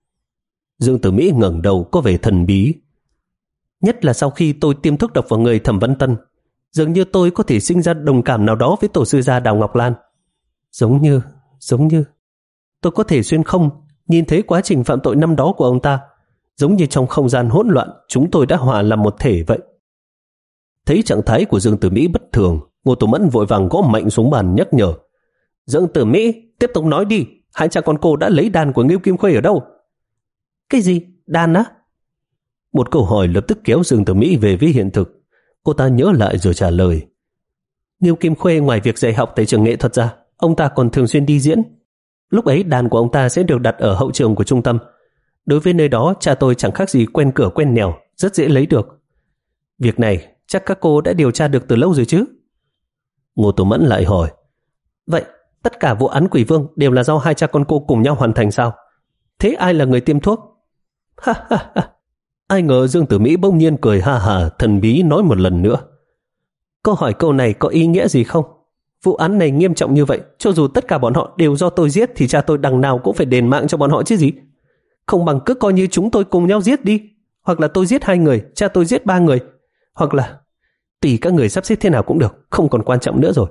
Dương Tử Mỹ ngẩng đầu có vẻ thần bí. Nhất là sau khi tôi tiêm thuốc độc vào người Thẩm Văn Tân, dường như tôi có thể sinh ra đồng cảm nào đó với tổ sư gia Đào Ngọc Lan. Giống như, giống như tôi có thể xuyên không nhìn thấy quá trình phạm tội năm đó của ông ta, giống như trong không gian hỗn loạn chúng tôi đã hòa làm một thể vậy. Thấy trạng thái của Dương Tử Mỹ bất thường, Ngô Tổ Mẫn vội vàng gõ mạnh xuống bàn nhắc nhở. Dương Tử Mỹ, tiếp tục nói đi, hai cha con cô đã lấy đàn của Ngưu Kim Khuê ở đâu? Cái gì? Đàn á? Một câu hỏi lập tức kéo Dương Tử Mỹ về với hiện thực. Cô ta nhớ lại rồi trả lời. Ngưu Kim Khuê ngoài việc dạy học tại trường nghệ thuật ra, ông ta còn thường xuyên đi diễn. Lúc ấy đàn của ông ta sẽ được đặt ở hậu trường của trung tâm. Đối với nơi đó, cha tôi chẳng khác gì quen cửa quen nẻo, rất dễ lấy được. Việc này chắc các cô đã điều tra được từ lâu rồi chứ? Ngô Tổ Mẫn lại hỏi. Vậy tất cả vụ án Quỷ Vương đều là do hai cha con cô cùng nhau hoàn thành sao? Thế ai là người tiêm thuốc? Ha ha ha. Ai ngờ Dương Tử Mỹ bỗng nhiên cười ha hà, thần bí nói một lần nữa. Câu hỏi câu này có ý nghĩa gì không? Vụ án này nghiêm trọng như vậy, cho dù tất cả bọn họ đều do tôi giết thì cha tôi đằng nào cũng phải đền mạng cho bọn họ chứ gì. Không bằng cứ coi như chúng tôi cùng nhau giết đi. Hoặc là tôi giết hai người, cha tôi giết ba người. Hoặc là tùy các người sắp xếp thế nào cũng được, không còn quan trọng nữa rồi.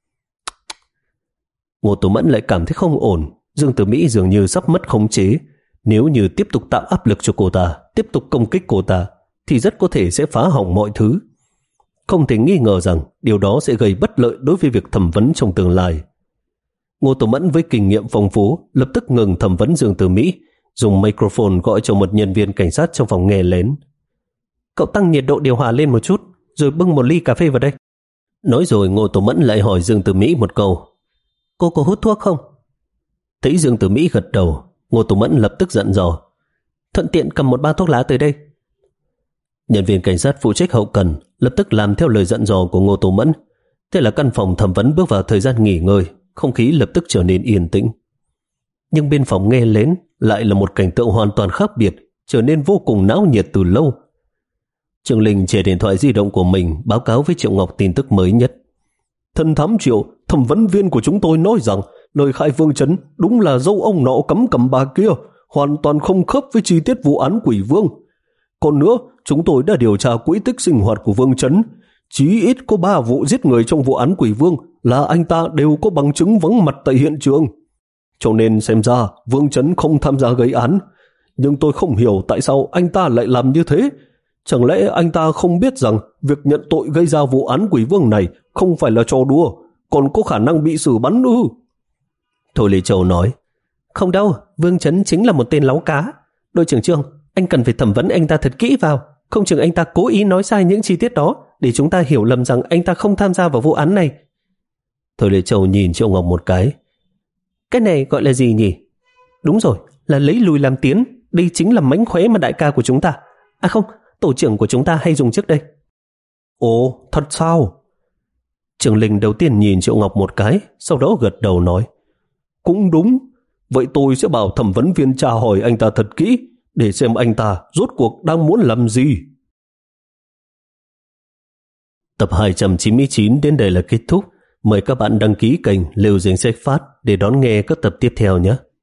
Ngô Tổ Mẫn lại cảm thấy không ổn. Dương Tử Mỹ dường như sắp mất khống chế. Nếu như tiếp tục tạo áp lực cho cô ta, tiếp tục công kích cô ta, thì rất có thể sẽ phá hỏng mọi thứ. Không thể nghi ngờ rằng điều đó sẽ gây bất lợi đối với việc thẩm vấn trong tương lai. Ngô Tổ Mẫn với kinh nghiệm phong phú lập tức ngừng thẩm vấn Dương Tử Mỹ, dùng microphone gọi cho một nhân viên cảnh sát trong phòng nghe lén. Cậu tăng nhiệt độ điều hòa lên một chút, rồi bưng một ly cà phê vào đây. Nói rồi Ngô Tổ Mẫn lại hỏi Dương Tử Mỹ một câu. Cô có hút thuốc không? Thấy Dương Tử Mỹ gật đầu, Ngô Tổ Mẫn lập tức dặn dò. Thuận tiện cầm một bao thuốc lá tới đây. Nhân viên cảnh sát phụ trách hậu cần lập tức làm theo lời dặn dò của Ngô Tổ Mẫn. Thế là căn phòng thẩm vấn bước vào thời gian nghỉ ngơi, không khí lập tức trở nên yên tĩnh. Nhưng bên phòng nghe lén lại là một cảnh tượng hoàn toàn khác biệt, trở nên vô cùng náo nhiệt từ lâu. Trương Linh chìa điện thoại di động của mình báo cáo với Triệu Ngọc tin tức mới nhất. Thần thám Triệu, thẩm vấn viên của chúng tôi nói rằng lời khai Vương Chấn đúng là dâu ông nọ cắm cầm bà kia, hoàn toàn không khớp với chi tiết vụ án Quỷ Vương. Còn nữa, chúng tôi đã điều tra quỹ tích sinh hoạt của Vương Chấn. Chí ít có ba vụ giết người trong vụ án Quỷ Vương là anh ta đều có bằng chứng vắng mặt tại hiện trường. Cho nên xem ra Vương Chấn không tham gia gây án. Nhưng tôi không hiểu tại sao anh ta lại làm như thế. Chẳng lẽ anh ta không biết rằng việc nhận tội gây ra vụ án Quỷ Vương này không phải là trò đùa, còn có khả năng bị xử bắn ư? Thôi Lê Châu nói. Không đâu, Vương Chấn chính là một tên láu cá. Đội trưởng Trương, anh cần phải thẩm vấn anh ta thật kỹ vào. Không chừng anh ta cố ý nói sai những chi tiết đó để chúng ta hiểu lầm rằng anh ta không tham gia vào vụ án này. Thôi Lê Châu nhìn Triệu Ngọc một cái. Cái này gọi là gì nhỉ? Đúng rồi, là lấy lùi làm tiến. Đây chính là mánh khóe mà đại ca của chúng ta, à không, tổ trưởng của chúng ta hay dùng trước đây. Ồ, thật sao? Trường Linh đầu tiên nhìn Triệu Ngọc một cái, sau đó gật đầu nói, cũng đúng, vậy tôi sẽ bảo thẩm vấn viên tra hỏi anh ta thật kỹ, để xem anh ta rốt cuộc đang muốn làm gì. Tập hai trăm chín mươi chín đến đây là kết thúc. Mời các bạn đăng ký kênh Lưu Dính Sách Phát để đón nghe các tập tiếp theo nhé.